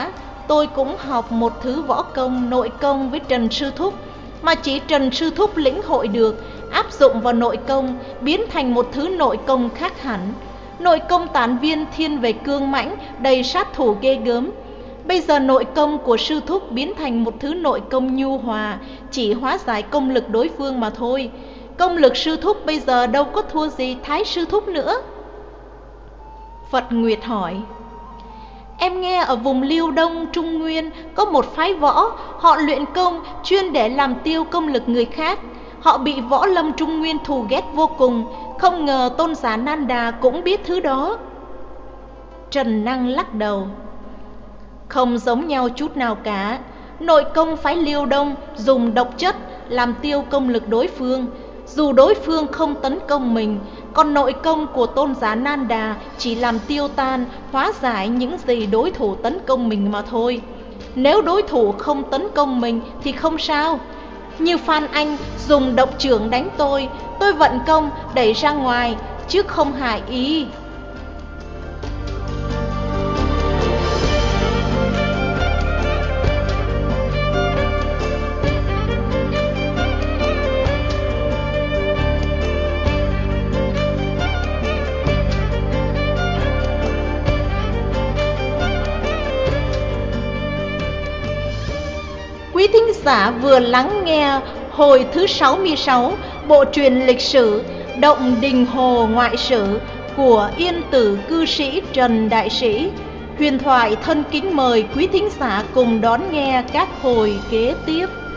tôi cũng học một thứ võ công, nội công với Trần Sư Thúc, mà chỉ Trần Sư Thúc lĩnh hội được, áp dụng vào nội công, biến thành một thứ nội công khác hẳn. Nội công tán viên thiên về cương mãnh, đầy sát thủ ghê gớm. Bây giờ nội công của Sư Thúc biến thành một thứ nội công nhu hòa, chỉ hóa giải công lực đối phương mà thôi. Công lực Sư Thúc bây giờ đâu có thua gì Thái Sư Thúc nữa. Phật Nguyệt hỏi: em nghe ở vùng Liêu Đông Trung Nguyên có một phái võ, họ luyện công chuyên để làm tiêu công lực người khác. Họ bị võ lâm Trung Nguyên thù ghét vô cùng, không ngờ Tôn giả Nan Đà cũng biết thứ đó. Trần Năng lắc đầu: không giống nhau chút nào cả. Nội công phái Liêu Đông dùng độc chất làm tiêu công lực đối phương, dù đối phương không tấn công mình. Còn nội công của Tôn giả Nan Đà chỉ làm tiêu tan, hóa giải những gì đối thủ tấn công mình mà thôi. Nếu đối thủ không tấn công mình thì không sao. Như Phan Anh dùng độc chưởng đánh tôi, tôi vận công đẩy ra ngoài, chứ không hại ý. Quý thính giả vừa lắng nghe hồi thứ sáu mươi sáu bộ truyện lịch sử Động Đình Hồ Ngoại Sử của Yên Tử cư sĩ Trần Đại Sĩ. Huyền Thoại thân kính mời quý thính giả cùng đón nghe các hồi kế tiếp.